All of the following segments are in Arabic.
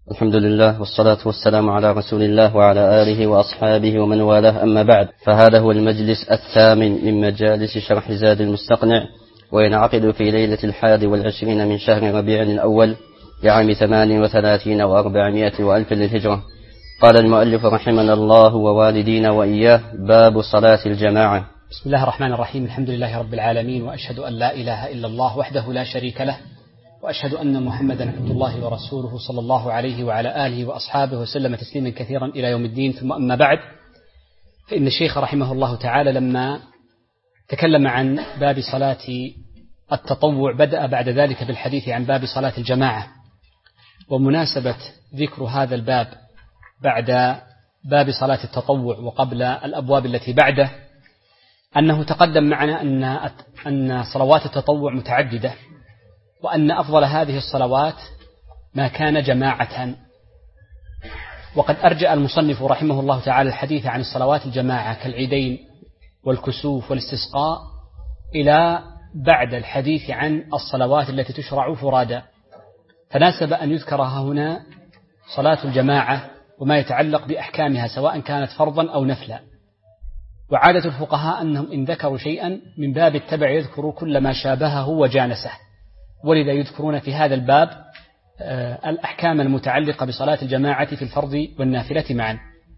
الحمد لله والصلاة والسلام على رسول الله وعلى آله وأصحابه ومن والاه، أما بعد، فهذا هو المجلس الثامن من مجالس شرح زاد المستقنع، وينعقد في ليلة 21 من شهر ربيع الأول لعام 38 و400 وألف للهجرة. قال المؤلف رحمنا الله ووالدينا وإياه: باب صلاة الجماعة. بسم الله الرحمن الرحيم. الحمد لله رب العالمين، وأشهد أن لا إله إلا الله وحده لا شريك له، وأشهد أن محمدا عبد الله ورسوله صلى الله عليه وعلى آله وأصحابه وسلم تسليما كثيرا إلى يوم الدين. ثم أما بعد، فإن الشيخ رحمه الله تعالى لما تكلم عن باب صلاة التطوع بدأ بعد ذلك بالحديث عن باب صلاة الجماعة. ومناسبة ذكر هذا الباب بعد باب صلاة التطوع وقبل الأبواب التي بعده أنه تقدم معنا أن صلوات التطوع متعددة، وأن أفضل هذه الصلوات ما كان جماعة. وقد أرجأ المصنف رحمه الله تعالى الحديث عن الصلوات الجماعة كالعيدين والكسوف والاستسقاء إلى بعد الحديث عن الصلوات التي تشرع فرادا، فناسب أن يذكرها هنا صلاة الجماعة وما يتعلق بأحكامها سواء كانت فرضا أو نفلا. وعادة الفقهاء أنهم إن ذكروا شيئا من باب التبع يذكروا كل ما شابهه وجانسه، ولذا يذكرون في هذا الباب الأحكام المتعلقة بصلاة الجماعة في الفرض والنافلة معا.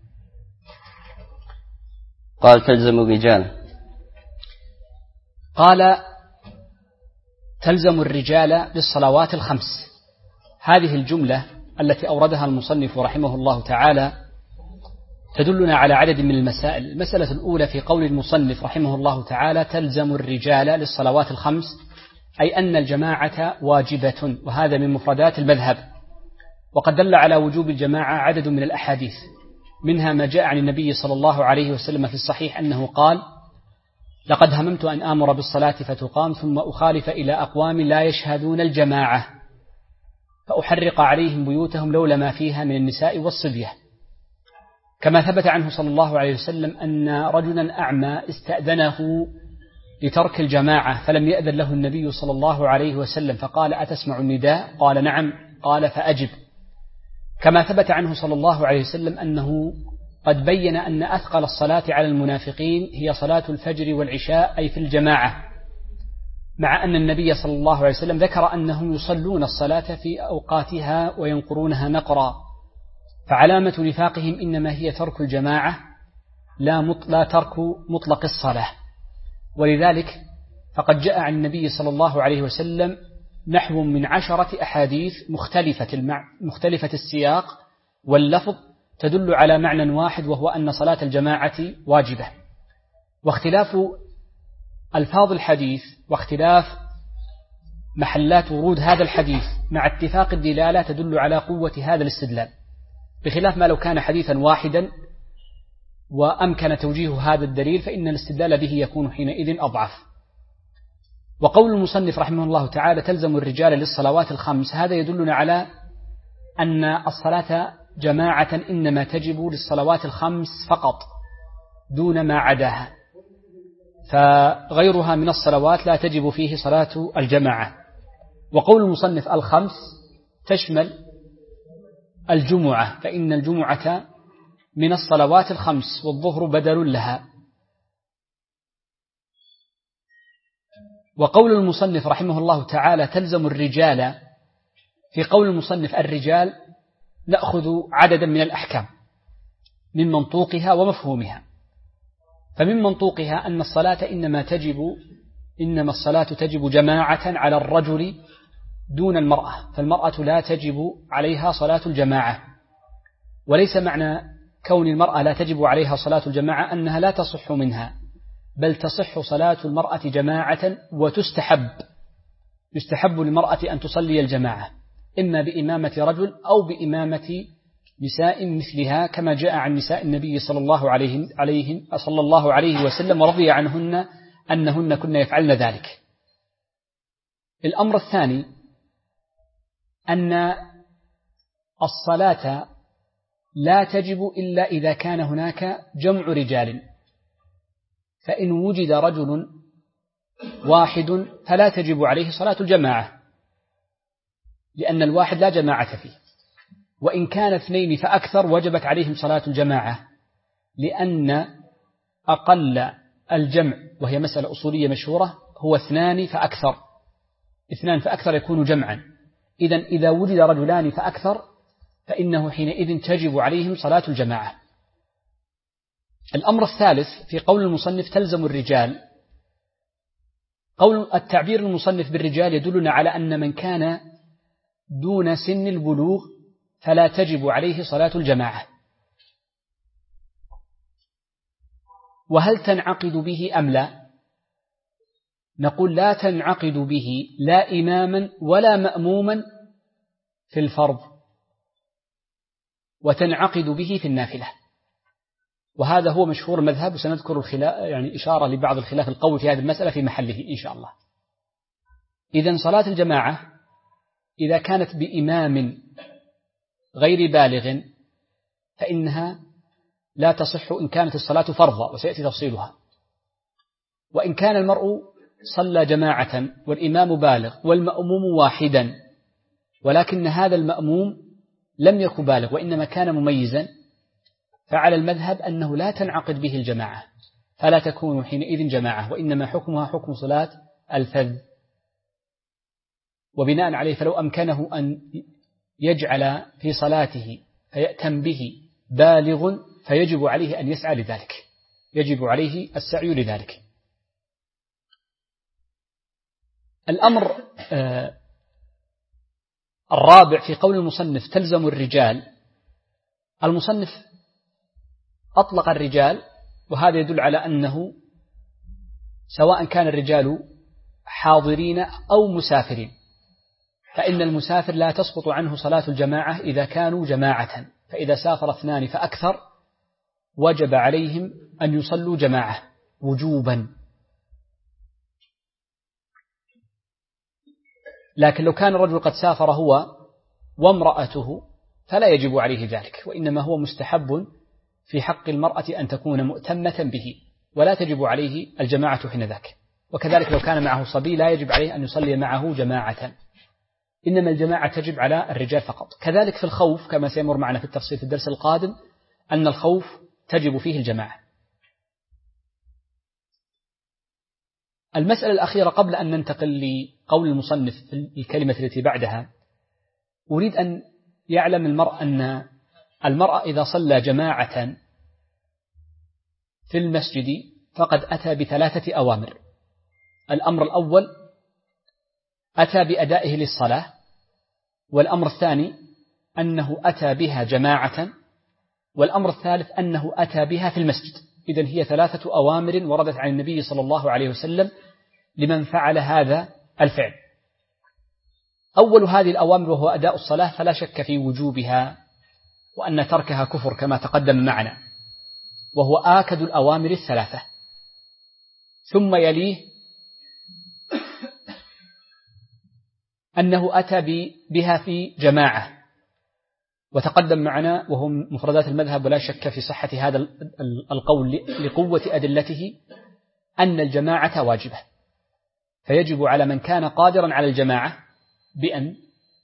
قال: تلزم الرجال. قال: تلزم الرجال للصلوات الخمس. هذه الجملة التي أوردها المصنف رحمه الله تعالى تدلنا على عدد من المسائل. المسألة الأولى في قول المصنف رحمه الله تعالى: تلزم الرجال للصلوات الخمس، أي أن الجماعة واجبة، وهذا من مفردات المذهب. وقد دل على وجوب الجماعة عدد من الأحاديث، منها ما جاء عن النبي صلى الله عليه وسلم في الصحيح أنه قال: لقد هممت أن آمر بالصلاة فتقام ثم أخالف إلى أقوام لا يشهدون الجماعة فأحرق عليهم بيوتهم لولا ما فيها من النساء والصبية. كما ثبت عنه صلى الله عليه وسلم أن رجلا أعمى استأذنه لترك الجماعة فلم يأذن له النبي صلى الله عليه وسلم، فقال: أتسمع النداء؟ قال: نعم. قال: فأجب. كما ثبت عنه صلى الله عليه وسلم أنه قد بين أن أثقل الصلاة على المنافقين هي صلاة الفجر والعشاء، أي في الجماعة، مع أن النبي صلى الله عليه وسلم ذكر أنهم يصلون الصلاة في أوقاتها وينقرونها نقرا، فعلامة نفاقهم إنما هي ترك الجماعة لا ترك مطلق الصلاة. ولذلك فقد جاء عن النبي صلى الله عليه وسلم نحو من 10 أحاديث مختلفة السياق واللفظ تدل على معنى واحد، وهو أن صلاة الجماعة واجبة. واختلاف ألفاظ الحديث واختلاف محلات ورود هذا الحديث مع اتفاق الدلالة تدل على قوة هذا الاستدلال، بخلاف ما لو كان حديثا واحدا وأمكن توجيه هذا الدليل فإن الاستدلال به يكون حينئذ أضعف. وقول المصنف رحمه الله تعالى: تلزم الرجال للصلوات الخمس، هذا يدلنا على أن الصلاة جماعة إنما تجب للصلوات الخمس فقط دون ما عداها، فغيرها من الصلوات لا تجب فيه صلاة الجماعة. وقول المصنف الخمس تشمل الجمعة، فإن الجمعة من الصلوات الخمس والظهر بدل لها. وقول المصنف رحمه الله تعالى: تلزم الرجال، في قول المصنف الرجال نأخذ عددا من الأحكام من منطوقها ومفهومها. فمن منطوقها أن الصلاة إنما الصلاة تجب جماعة على الرجل دون المرأة، فالمرأة لا تجب عليها صلاة الجماعة. وليس معنى كون المرأة لا تجب عليها صلاة الجماعة أنها لا تصح منها، بل تصح صلاة المرأة جماعة يستحب للمرأة أن تصلي الجماعة، إما بإمامة رجل أو بإمامة نساء مثلها، كما جاء عن نساء النبي صلى الله عليه وسلم ورضي عنهن أنهن كن يفعلن ذلك. الأمر الثاني أن الصلاة لا تجب إلا إذا كان هناك جمع رجال، فإن وجد رجل واحد فلا تجب عليه صلاة الجماعة، لأن الواحد لا جماعة فيه. وإن كان 2 فأكثر وجبت عليهم صلاة الجماعة، لأن أقل الجمع، وهي مسألة أصولية مشهورة، هو 2 فأكثر. 2 فأكثر يكون جمعا. إذا وجد رجلان فأكثر فإنه حينئذ تجب عليهم صلاة الجماعة. الأمر الثالث في قول المصنف تلزم الرجال، قول التعبير المصنف بالرجال يدلنا على أن من كان دون سن البلوغ فلا تجب عليه صلاة الجماعة. وهل تنعقد به أم لا؟ نقول لا تنعقد به لا إماما ولا مأموما في الفرض، وتنعقد به في النافلة، وهذا هو مشهور المذهب، وسنذكر إشارة لبعض الخلاف القوي في هذه المسألة في محله إن شاء الله. إذن صلاة الجماعة إذا كانت بإمام غير بالغ فإنها لا تصح إن كانت الصلاة فرضا، وسيأتي تفصيلها. وإن كان المرء صلى جماعة والإمام بالغ والمأموم واحدا، ولكن هذا المأموم لم يكن بالغ وإنما كان مميزا، فعلى المذهب أنه لا تنعقد به الجماعة، فلا تكون حينئذ جماعة، وإنما حكمها حكم صلاة الفذ. وبناء عليه فلو أمكنه أن يجعل في صلاته فيأتم به بالغ فيجب عليه أن يسعى لذلك، يجب عليه السعي لذلك. الأمر الرابع في قول المصنف تلزم الرجال، المصنف أطلق الرجال، وهذا يدل على أنه سواء كان الرجال حاضرين أو مسافرين، فإن المسافر لا تسقط عنه صلاة الجماعة إذا كانوا جماعة، فإذا سافر 2 فأكثر وجب عليهم أن يصلوا جماعة وجوبا. لكن لو كان الرجل قد سافر هو وامرأته فلا يجب عليه ذلك، وإنما هو مستحب في حق المرأة أن تكون مؤتمة به، ولا تجب عليه الجماعة حين ذاك. وكذلك لو كان معه صبي لا يجب عليه أن يصلي معه جماعة، إنما الجماعة تجب على الرجال فقط. كذلك في الخوف كما سيمر معنا في التفصيل في الدرس القادم، أن الخوف تجب فيه الجماعة. المسألة الأخيرة قبل أن ننتقل لقول المصنف في الكلمة التي بعدها، أريد أن يعلم المرء أن المرأة إذا صلى جماعة في المسجد فقد أتى ب3 أوامر. الأمر الأول أتى بأدائه للصلاة، والأمر الثاني أنه أتى بها جماعة، والأمر الثالث أنه أتى بها في المسجد. إذن هي 3 أوامر وردت عن النبي صلى الله عليه وسلم لمن فعل هذا الفعل. أول هذه الأوامر وهو أداء الصلاة فلا شك في وجوبها، وأن تركها كفر كما تقدم معنا، وهو آكد الأوامر ال3. ثم يليه أنه أتى بها في جماعة، وتقدم معنا وهو مفردات المذهب، ولا شك في صحة هذا القول لقوة أدلته أن الجماعة واجبة، فيجب على من كان قادرا على الجماعة بأن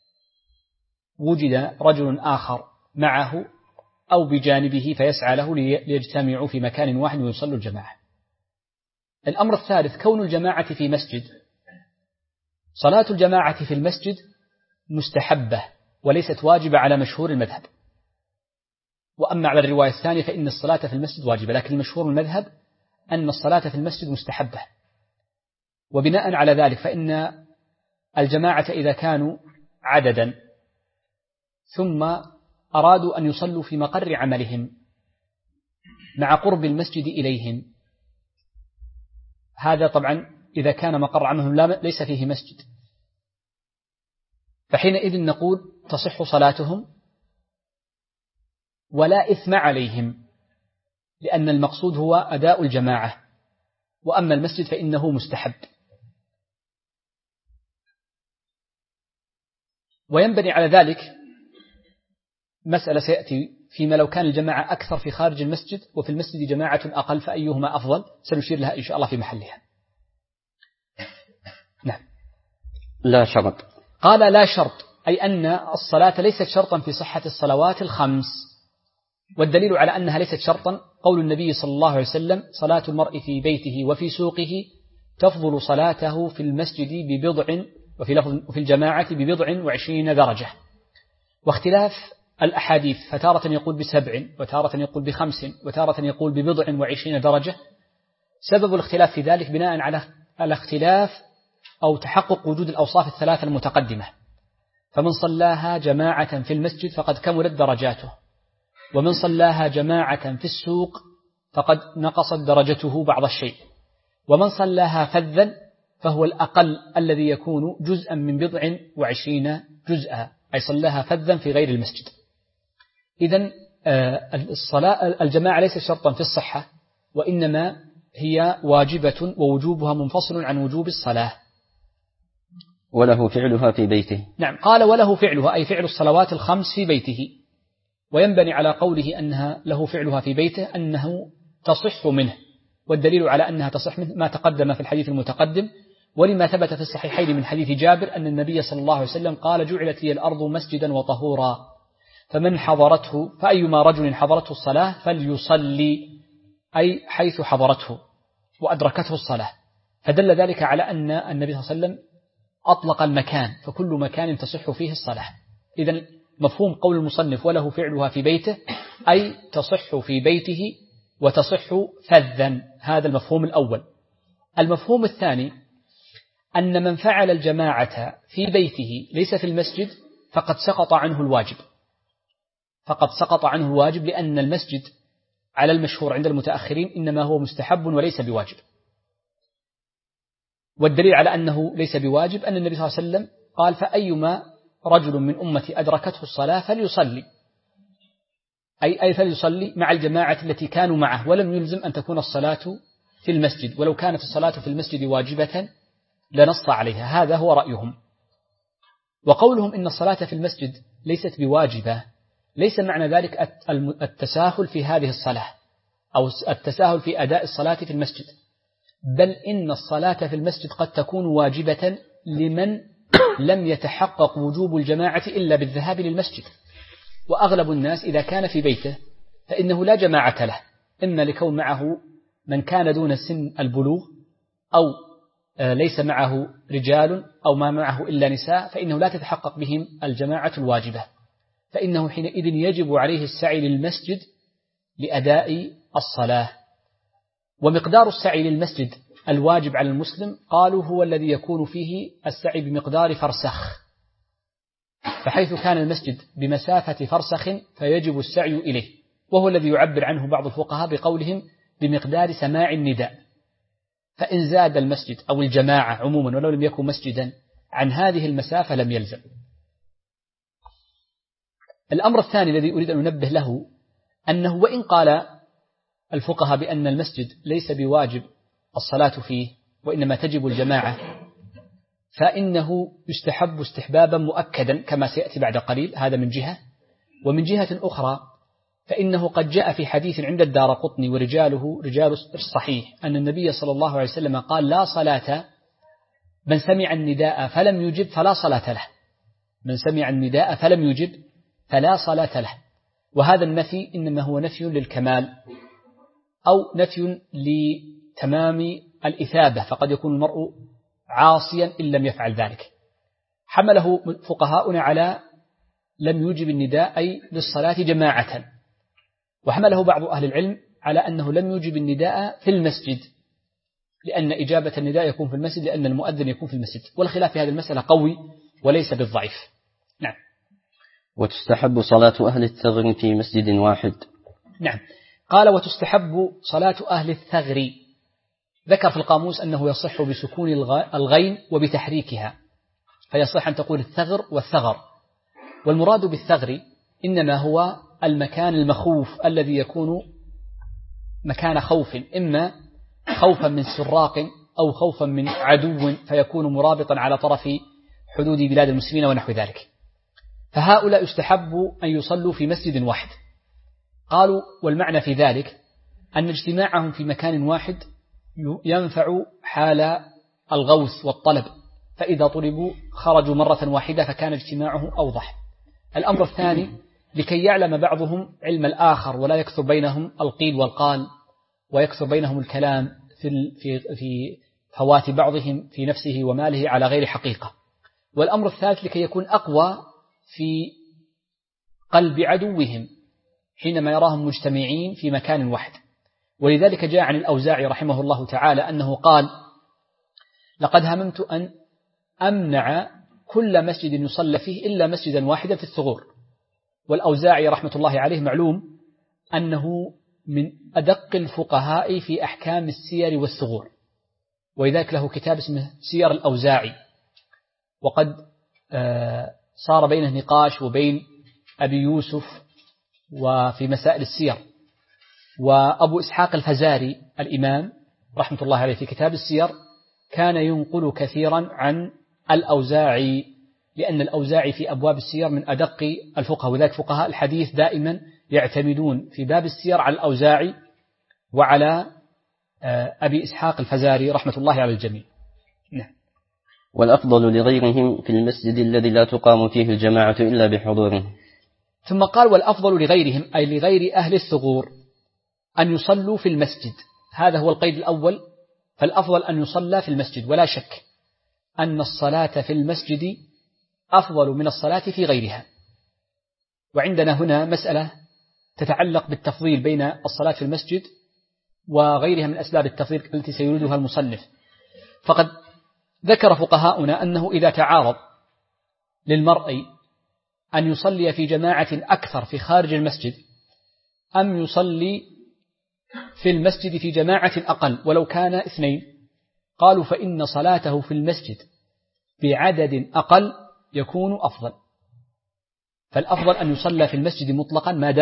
وجد رجل آخر معه أو بجانبه فيسعى له ليجتمعوا في مكان واحد ويصلوا الجماعة. الأمر الثالث كون الجماعة في مسجد. صلاة الجماعة في المسجد مستحبة وليست واجبة على مشهور المذهب، وأما على الرواية الثانية فإن الصلاة في المسجد واجبة، لكن المشهور المذهب أن الصلاة في المسجد مستحبة. وبناء على ذلك فإن الجماعة إذا كانوا عددا ثم أرادوا أن يصلوا في مقر عملهم مع قرب المسجد إليهم، هذا طبعا إذا كان مقر عملهم ليس فيه مسجد، فحينئذ نقول تصح صلاتهم ولا إثم عليهم، لأن المقصود هو أداء الجماعة، وأما المسجد فإنه مستحب. وينبني على ذلك مسألة سيأتي فيما لو كان الجماعة أكثر في خارج المسجد وفي المسجد جماعة أقل فأيهما أفضل، سنشير لها إن شاء الله في محلها. نعم. لا شرط. قال لا شرط، أي أن الصلاة ليست شرطا في صحة الصلوات الخمس. والدليل على أنها ليست شرطا قول النبي صلى الله عليه وسلم: صلاة المرء في بيته وفي سوقه تفضل صلاته في المسجد ببضع، وفي الجماعة ببضع وعشرين درجة. واختلاف الأحاديث، فتارة يقول ب7 وتارة يقول ب5 وتارة يقول ببضع وعشرين درجة. سبب الاختلاف في ذلك بناء على الاختلاف أو تحقق وجود الأوصاف الثلاثة المتقدمة. فمن صلاها جماعة في المسجد فقد كملت درجاته، ومن صلاها جماعة في السوق فقد نقصت درجته بعض الشيء، ومن صلاها فذا فهو الأقل الذي يكون جزءا من بضع وعشرين جزءا، أي صلاها فذا في غير المسجد. إذن الصلاة الجماعة ليس شرطا في الصحة، وإنما هي واجبة ووجوبها منفصل عن وجوب الصلاة. وله فعلها في بيته. نعم، قال وله فعلها أي فعل الصلوات الخمس في بيته. وينبني على قوله أنها له فعلها في بيته أنه تصح منه، والدليل على أنها تصح منه ما تقدم في الحديث المتقدم، ولما ثبت في الصحيحين من حديث جابر أن النبي صلى الله عليه وسلم قال: جعلت لي الأرض مسجدا وطهورا فمن حضرته فأيما رجل حضرته الصلاة فليصلي، أي حيث حضرته وأدركته الصلاة. فدل ذلك على أن النبي صلى الله عليه وسلم أطلق المكان، فكل مكان تصح فيه الصلاة. إذن مفهوم قول المصنف وله فعلها في بيته أي تصح في بيته وتصح فذا، هذا المفهوم الأول. المفهوم الثاني أن من فعل الجماعة في بيته ليس في المسجد فقد سقط عنه الواجب، لأن المسجد على المشهور عند المتأخرين إنما هو مستحب وليس بواجب. والدليل على أنه ليس بواجب أن النبي صلى الله عليه وسلم قال: فأيما رجل من أمتي أدركته الصلاة فليصلي، أي فليصلي مع الجماعة التي كانوا معه، ولم يلزم أن تكون الصلاة في المسجد، ولو كانت الصلاة في المسجد واجبة لنص عليها. هذا هو رأيهم. وقولهم إن الصلاة في المسجد ليست بواجبة ليس معنى ذلك التساهل في هذه الصلاة أو التساهل في أداء الصلاة في المسجد، بل إن الصلاة في المسجد قد تكون واجبة لمن لم يتحقق وجوب الجماعة إلا بالذهاب للمسجد. وأغلب الناس إذا كان في بيته فإنه لا جماعة له، إما لكون معه من كان دون سن البلوغ، أو ليس معه رجال، أو ما معه إلا نساء، فإنه لا تتحقق بهم الجماعة الواجبة، فإنه حينئذ يجب عليه السعي للمسجد لأداء الصلاة. ومقدار السعي للمسجد الواجب على المسلم قالوا هو الذي يكون فيه السعي بمقدار فرسخ، فحيث كان المسجد بمسافة فرسخ فيجب السعي إليه، وهو الذي يعبر عنه بعض الفقهاء بقولهم بمقدار سماع النداء. فإن زاد المسجد أو الجماعة عموما ولو لم يكن مسجدا عن هذه المسافة لم يلزم. الأمر الثاني الذي أريد أن ننبه له أنه وإن قال الفقهاء بأن المسجد ليس بواجب الصلاة فيه وإنما تجب الجماعة، فإنه يستحب استحبابا مؤكدا كما سيأتي بعد قليل، هذا من جهة. ومن جهة أخرى فإنه قد جاء في حديث عند الدارقطني ورجاله رجال الصحيح أن النبي صلى الله عليه وسلم قال: لا صلاة من سمع النداء فلم يجب فلا صلاة له، من سمع النداء فلم يجب فلا صلاة له. وهذا النفي إنما هو نفي للكمال أو نفي لتمام الإثابة، فقد يكون المرء عاصيا إن لم يفعل ذلك. حمله فقهاؤنا على لم يجب النداء أي للصلاة جماعة، وحمله بعض أهل العلم على أنه لم يجب النداء في المسجد، لأن إجابة النداء يكون في المسجد لأن المؤذن يكون في المسجد. والخلاف في هذه المسألة قوي وليس بالضعيف. نعم. وتستحب صلاة أهل الثغر في مسجد واحد. نعم، قال: وتستحب صلاة أهل الثغر. ذكر في القاموس أنه يصح بسكون الغين وبتحريكها، فيصح أن تقول الثغر والثغر. والمراد بالثغر إنما هو المكان المخوف الذي يكون مكان خوف، إما خوفا من سراق أو خوفا من عدو فيكون مرابطا على طرف حدود بلاد المسلمين ونحو ذلك. فهؤلاء يستحب أن يصلوا في مسجد واحد. قالوا: والمعنى في ذلك أن اجتماعهم في مكان واحد ينفع حال الغوث والطلب، فإذا طلبوا خرجوا مرة واحدة فكان اجتماعه أوضح. الأمر الثاني لكي يعلم بعضهم علم الآخر ولا يكثر بينهم القيل والقال ويكثر بينهم الكلام في فوات بعضهم في نفسه وماله على غير حقيقة. والأمر الثالث لكي يكون أقوى في قلب عدوهم حينما يراهم مجتمعين في مكان واحد. ولذلك جاء عن الأوزاعي رحمه الله تعالى أنه قال: لقد هممت أن أمنع كل مسجد يصلى فيه إلا مسجدا واحدا في الثغور. والأوزاعي رحمة الله عليه معلوم أنه من أدق الفقهاء في أحكام السير والثغور، ولذلك له كتاب اسمه سير الأوزاعي، وقد صار بينه نقاش وبين أبي يوسف وفي مسائل السير. وأبو إسحاق الفزاري الإمام رحمة الله عليه في كتاب السير كان ينقل كثيرا عن الأوزاعي، لأن الأوزاعي في أبواب السير من أدق الفقهاء، وذلك فقهاء الحديث دائما يعتمدون في باب السير على الأوزاعي وعلى أبي إسحاق الفزاري رحمة الله على الجميع. نعم. والأفضل لغيرهم في المسجد الذي لا تقام فيه الجماعة إلا بحضوره. ثم قال: والأفضل لغيرهم أي لغير أهل الثغور أن يصلوا في المسجد. هذا هو القيد الأول، فالأفضل أن يصلى في المسجد، ولا شك أن الصلاة في المسجد أفضل من الصلاة في غيرها. وعندنا هنا مسألة تتعلق بالتفضيل بين الصلاة في المسجد وغيرها من أسباب التفضيل التي سيريدها المصنف. فقد ذكر فقهاؤنا أنه إذا تعارض للمرء أن يصلي في جماعة أكثر في خارج المسجد أم يصلي في المسجد في جماعة أقل ولو كان 2، قالوا فإن صلاته في المسجد بعدد أقل يكون أفضل. فالأفضل أن يصلى في المسجد مطلقا ما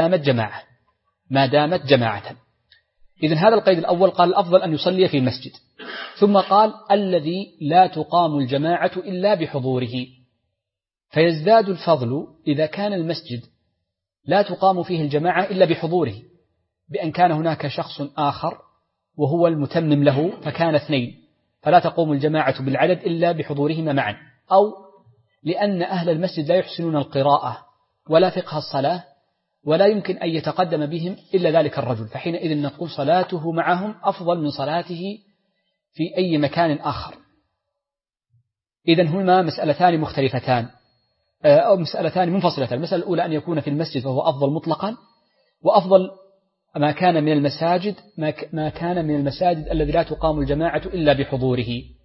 دامت جماعة. إذن هذا القيد الأول، قال الأفضل أن يصلي في المسجد. ثم قال: الذي لا تقام الجماعة إلا بحضوره. فيزداد الفضل إذا كان المسجد لا تقام فيه الجماعة إلا بحضوره، بأن كان هناك شخص آخر وهو المتمم له فكان 2، فلا تقوم الجماعة بالعدد إلا بحضورهما معا، أو لأن أهل المسجد لا يحسنون القراءة ولا فقه الصلاة ولا يمكن أن يتقدم بهم إلا ذلك الرجل، فحينئذ نقول صلاته معهم أفضل من صلاته في أي مكان آخر. إذن هما مسألتان مختلفتان أو مسألتان منفصلتان. المسألة الأولى أن يكون في المسجد فهو أفضل مطلقا، وأفضل ما كان من المساجد الذي لا تقام الجماعة إلا بحضوره.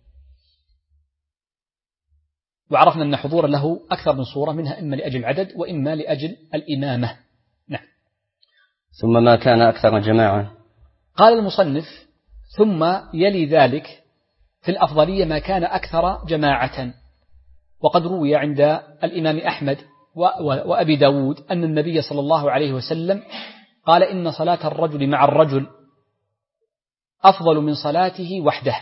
وعرفنا أن حضور له أكثر من صورة، منها إما لأجل العدد وإما لأجل الإمامة. نعم. ثم ما كان أكثر جماعة. قال المصنف: ثم يلي ذلك في الأفضلية ما كان أكثر جماعة. وقد روي عند الإمام أحمد وأبي داود أن النبي صلى الله عليه وسلم قال: إن صلاة الرجل مع الرجل أفضل من صلاته وحده.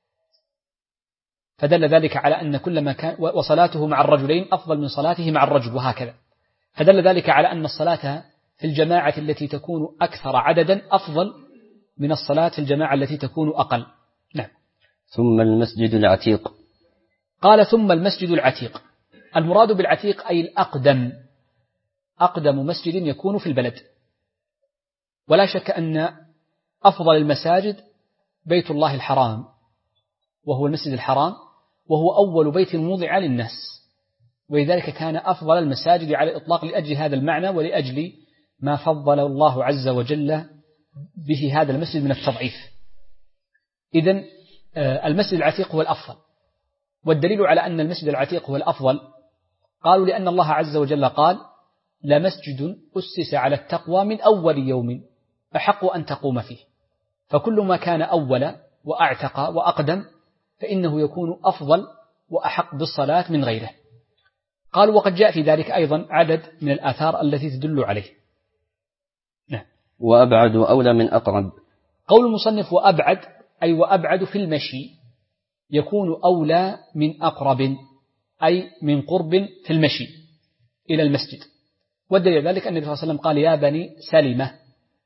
فدل ذلك على أن كل ما كان وصلاته مع الرجلين أفضل من صلاته مع الرجل، وهكذا. فدل ذلك على أن الصلاة في الجماعة التي تكون أكثر عددا أفضل من الصلاة في الجماعة التي تكون أقل. نعم. ثم المسجد العتيق. قال: ثم المسجد العتيق. المراد بالعتيق أي الأقدم، أقدم مسجد يكون في البلد. ولا شك أن أفضل المساجد بيت الله الحرام، وهو المسجد الحرام، وهو أول بيت وضع للناس، ولذلك كان أفضل المساجد على الإطلاق لأجل هذا المعنى ولأجل ما فضل الله عز وجل به هذا المسجد من التضعيف. إذن المسجد العتيق هو الأفضل. والدليل على أن المسجد العتيق هو الأفضل قالوا: لأن الله عز وجل قال: لمسجد أسس على التقوى من أول يوم أحق أن تقوم فيه. فكل ما كان أول وأعتق وأقدم فإنه يكون أفضل وأحق بالصلاة من غيره. قالوا: وقد جاء في ذلك أيضا عدد من الآثار التي تدل عليه. نعم. وأبعد أولى من أقرب. قول المصنف وأبعد أي وأبعد في المشي يكون أولى من أقرب، أي من قرب في المشي إلى المسجد. والدليل ذلك أن النبي صلى الله عليه وسلم قال: يا بني سلمة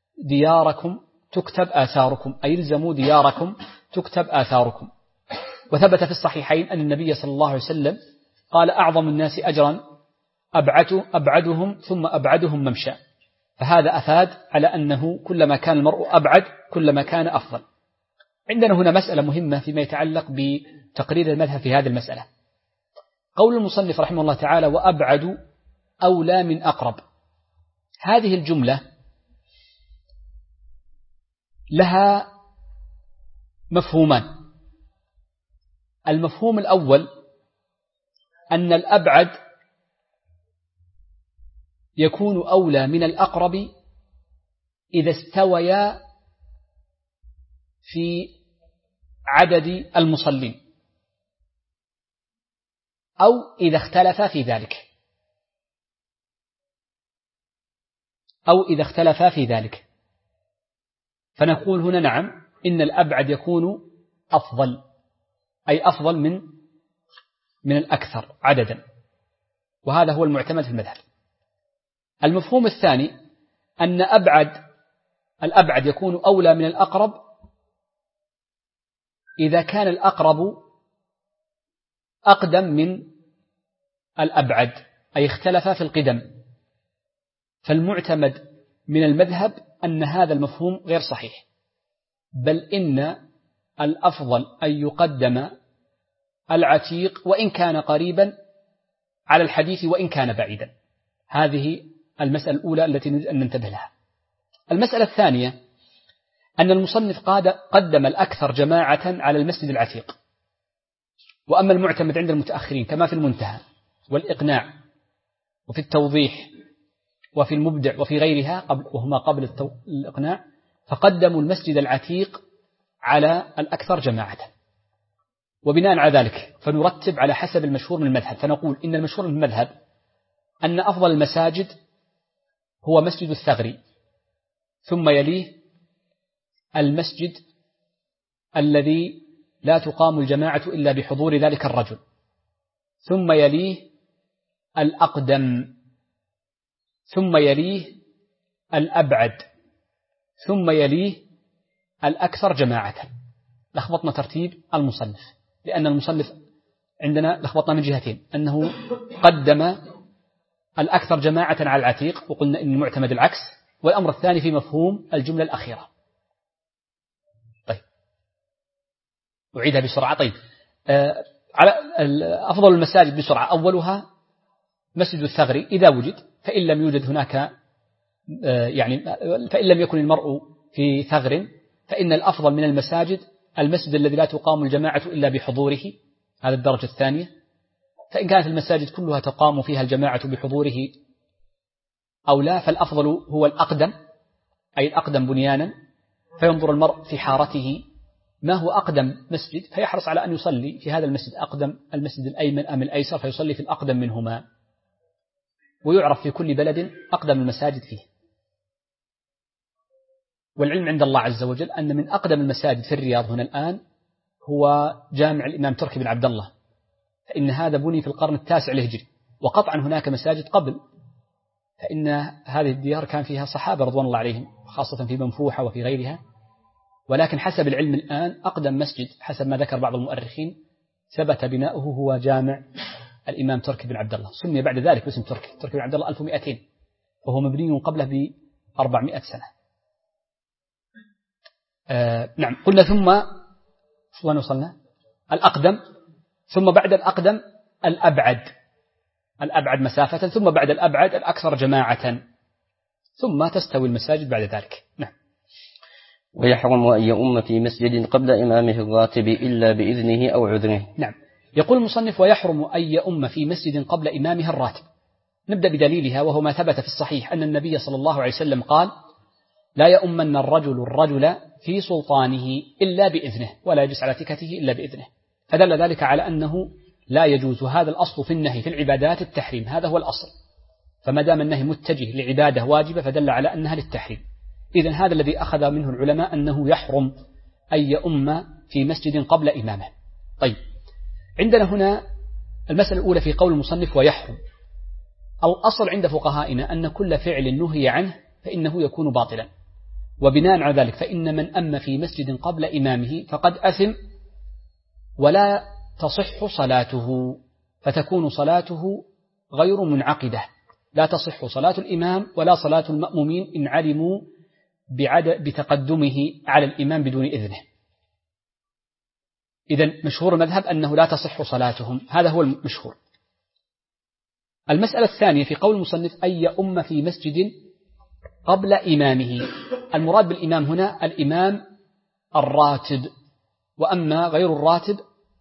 دياركم تكتب آثاركم، أي الزموا دياركم تكتب آثاركم. وثبت في الصحيحين أن النبي صلى الله عليه وسلم قال أعظم الناس أجرا أبعدهم ثم أبعدهم ممشى، فهذا أفاد على أنه كلما كان المرء أبعد كلما كان أفضل. عندنا هنا مسألة مهمة فيما يتعلق بتقرير المذهب في هذه المسألة. قول المصنف رحمه الله تعالى وأبعد أولى من أقرب، هذه الجملة لها مفهومان. المفهوم الأول أن الأبعد يكون أولى من الأقرب إذا استويا في عدد المصلين أو إذا اختلفا في ذلك فنقول هنا نعم إن الأبعد يكون أفضل، أي أفضل من الأكثر عددا، وهذا هو المعتمد في المذهب. المفهوم الثاني أن الأبعد يكون أولى من الأقرب إذا كان الأقرب أقدم من الأبعد، أي اختلفا في القدم. فالمعتمد من المذهب أن هذا المفهوم غير صحيح، بل إن الأفضل أن يقدم العتيق وإن كان قريبا على الحديث وإن كان بعيدا. هذه المسألة الأولى التي نريد أن ننتبه لها. المسألة الثانية أن المصنف قدم الأكثر جماعة على المسجد العتيق، وأما المعتمد عند المتأخرين كما في المنتهى والإقناع وفي التوضيح وفي المبدع وفي غيرها وهما قبل الإقناع، فقدموا المسجد العتيق على الأكثر جماعة. وبناء على ذلك فنرتب على حسب المشهور من المذهب، فنقول إن المشهور من المذهب أن أفضل المساجد هو مسجد الثغر، ثم يليه المسجد الذي لا تقام الجماعة إلا بحضور ذلك الرجل، ثم يليه الأقدم، ثم يليه الأبعد، ثم يليه الأكثر جماعة. لخبطنا ترتيب المصنف، لأن المصنف عندنا لخبطنا من جهتين، أنه قدم الأكثر جماعة على العتيق وقلنا إن المعتمد العكس، والأمر الثاني في مفهوم الجملة الأخيرة. طيب أعيدها بسرعة. طيب على أفضل المساجد بسرعة أولها مسجد الثغر إذا وجد، فإن لم يوجد هناك فإن لم يكن المرء في ثغر فإن الأفضل من المساجد المسجد الذي لا تقام الجماعة إلا بحضوره، هذا الدرجة الثانية. فإن كانت المساجد كلها تقام فيها الجماعة بحضوره أو لا، فالأفضل هو الأقدم، أي الأقدم بنيانا، فينظر المرء في حارته ما هو أقدم مسجد فيحرص على أن يصلي في هذا المسجد أقدم، المسجد الأيمن أم الأيسر، فيصلي في الأقدم منهما، ويعرف في كل بلد أقدم المساجد فيه. والعلم عند الله عز وجل أن من أقدم المساجد في الرياض هنا الآن هو جامع الإمام تركي بن عبد الله، فإن هذا بني في القرن 9 الهجري، وقطعا هناك مساجد قبل، فإن هذه الديار كان فيها صحابة رضوان الله عليهم، خاصة في منفوحة وفي غيرها. ولكن حسب العلم الآن أقدم مسجد حسب ما ذكر بعض المؤرخين ثبت بناؤه هو جامع الإمام تركي بن عبد الله، سمي بعد ذلك باسم تركي بن عبد الله 1200، وهو مبني قبله ب400 سنة. نعم قلنا ثم وين وصلنا؟ الأقدم، ثم بعد الأقدم الأبعد مسافة، ثم بعد الأبعد الأكثر جماعة، ثم تستوي المساجد بعد ذلك. نعم. ويحرم أن يؤم في مسجد قبل إمامه الراتب إلا بإذنه أو عذره. نعم. يقول المصنف ويحرم أن يؤم في مسجد قبل إمامه الراتب. نبدأ بدليلها، وهو ما ثبت في الصحيح أن النبي صلى الله عليه وسلم قال لا يؤمن الرجل في سلطانه إلا بإذنه، ولا يجلس على تكته إلا بإذنه، فدل ذلك على أنه لا يجوز. هذا الأصل في النهي في العبادات التحريم، هذا هو الأصل، فما دام النهي متجه لعبادة واجبة فدل على أنها للتحريم. إذن هذا الذي أخذ منه العلماء أنه يحرم أن يؤم في مسجد قبل إمامه. طيب عندنا هنا المسألة الأولى في قول المصنف ويحرم. الأصل عند فقهائنا أن كل فعل نهي عنه فإنه يكون باطلا، وبناء على ذلك فإن من أم في مسجد قبل إمامه فقد أثم ولا تصح صلاته، فتكون صلاته غير منعقدة، لا تصح صلاة الإمام ولا صلاة المأمومين إن علموا بتقدمه على الإمام بدون إذنه. إذن مشهور المذهب أنه لا تصح صلاتهم، هذا هو المشهور. المسألة الثانية في قول المصنف أن يؤم في مسجد قبل إمامه، المراد بالإمام هنا الإمام الراتب، وأما غير الراتب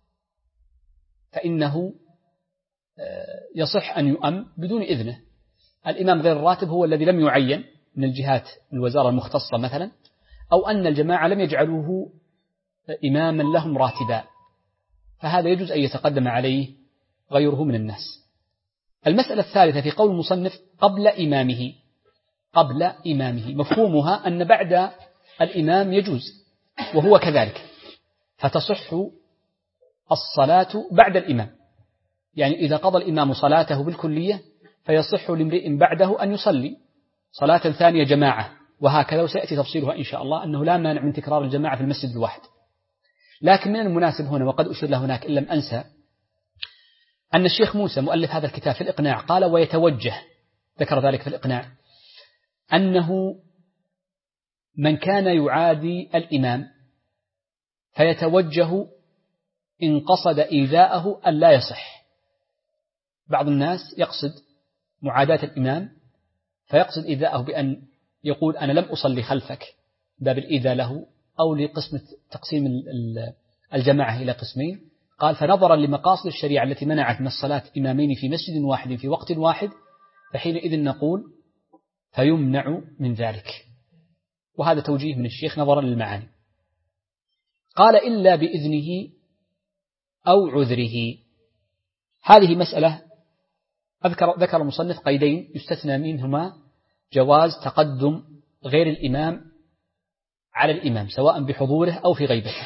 فإنه يصح أن يؤم بدون إذنه. الإمام غير الراتب هو الذي لم يعين من الجهات الوزارة المختصة مثلا، أو أن الجماعة لم يجعلوه إماما لهم راتبا، فهذا يجوز أن يتقدم عليه غيره من الناس. المسألة الثالثة في قول المصنف قبل إمامه، قبل إمامه مفهومها أن بعد الإمام يجوز، وهو كذلك، فتصح الصلاة بعد الإمام، يعني إذا قضى الإمام صلاته بالكلية فيصح لامرئ بعده أن يصلي صلاة ثانية جماعة، وهكذا، وسيأتي تفصيلها إن شاء الله أنه لا مانع من تكرار الجماعة في المسجد الواحد. لكن من المناسب هنا، وقد أشير له هناك إن لم أنسى، أن الشيخ موسى مؤلف هذا الكتاب في الإقناع قال ويتوجه، ذكر ذلك في الإقناع، أنه من كان يعادي الإمام فيتوجه إن قصد إيذاءه أن لا يصح. بعض الناس يقصد معاداة الإمام فيقصد إيذاءه بأن يقول أنا لم أصلي خلفك باب الإيذاء له، أو لقسمة تقسيم الجماعة إلى قسمين. قال فنظرا لمقاصد الشريعة التي منعت من الصلاة إمامين في مسجد واحد في وقت واحد، فحينئذ نقول فيمنع من ذلك، وهذا توجيه من الشيخ نظرا للمعاني. قال إلا بإذنه أو عذره، هذه مسألة ذكر المصنف قيدين يستثنى منهما جواز تقدم غير الإمام على الإمام سواء بحضوره أو في غيبته.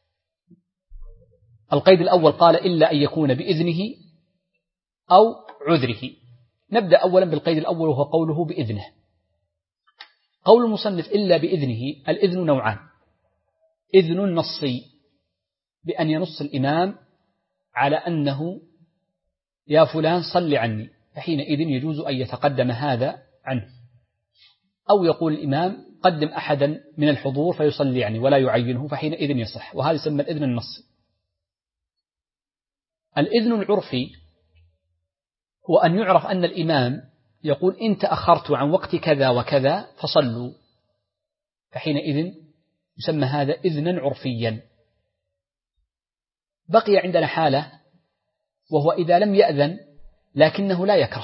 القيد الأول قال إلا أن يكون بإذنه أو عذره. نبدأ أولا بالقيد الأول وهو قوله بإذنه. قول المصنف إلا بإذنه، الإذن نوعان: إذن نصي بأن ينص الإمام على أنه يا فلان صل عني، فحينئذ يجوز أن يتقدم هذا عنه، أو يقول الإمام قدم أحدا من الحضور فيصلي عني ولا يعينه، فحينئذ يصح، وهذا يسمى الإذن النصي. الإذن العرفي هو أن يعرف أن الإمام يقول إن تأخرت عن وقت كذا وكذا فصلوا، فحينئذ يسمى هذا إذنا عرفيا. بقي عندنا حالة وهو إذا لم يأذن لكنه لا يكره،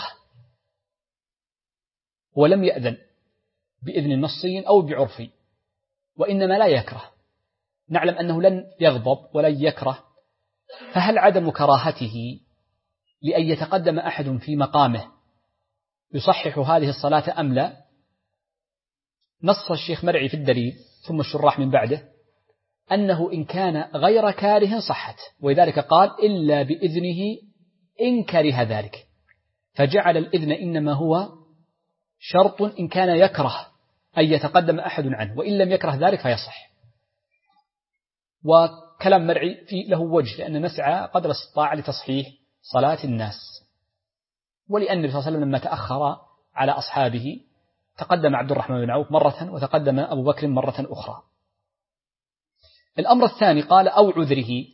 ولم يأذن بإذن نصي أو بعرفي وإنما لا يكره، نعلم أنه لن يغضب ولن يكره، فهل عدم كراهته لأن يتقدم أحد في مقامه يصحح هذه الصلاة أم لا؟ نص الشيخ مرعي في الدليل ثم الشراح من بعده أنه إن كان غير كاره صحت، ولذلك قال إلا بإذنه إن كره ذلك، فجعل الإذن إنما هو شرط إن كان يكره أن يتقدم أحد عنه، وإن لم يكره ذلك فيصح. وكلام مرعي له وجه، لأن نسعى قدر الاستطاعة لتصحيح صلاة الناس، ولأن النبي صلى الله عليه وسلم لما تأخر على أصحابه تقدم عبد الرحمن بن عوف مرة وتقدم أبو بكر مرة أخرى. الأمر الثاني قال أو عذره،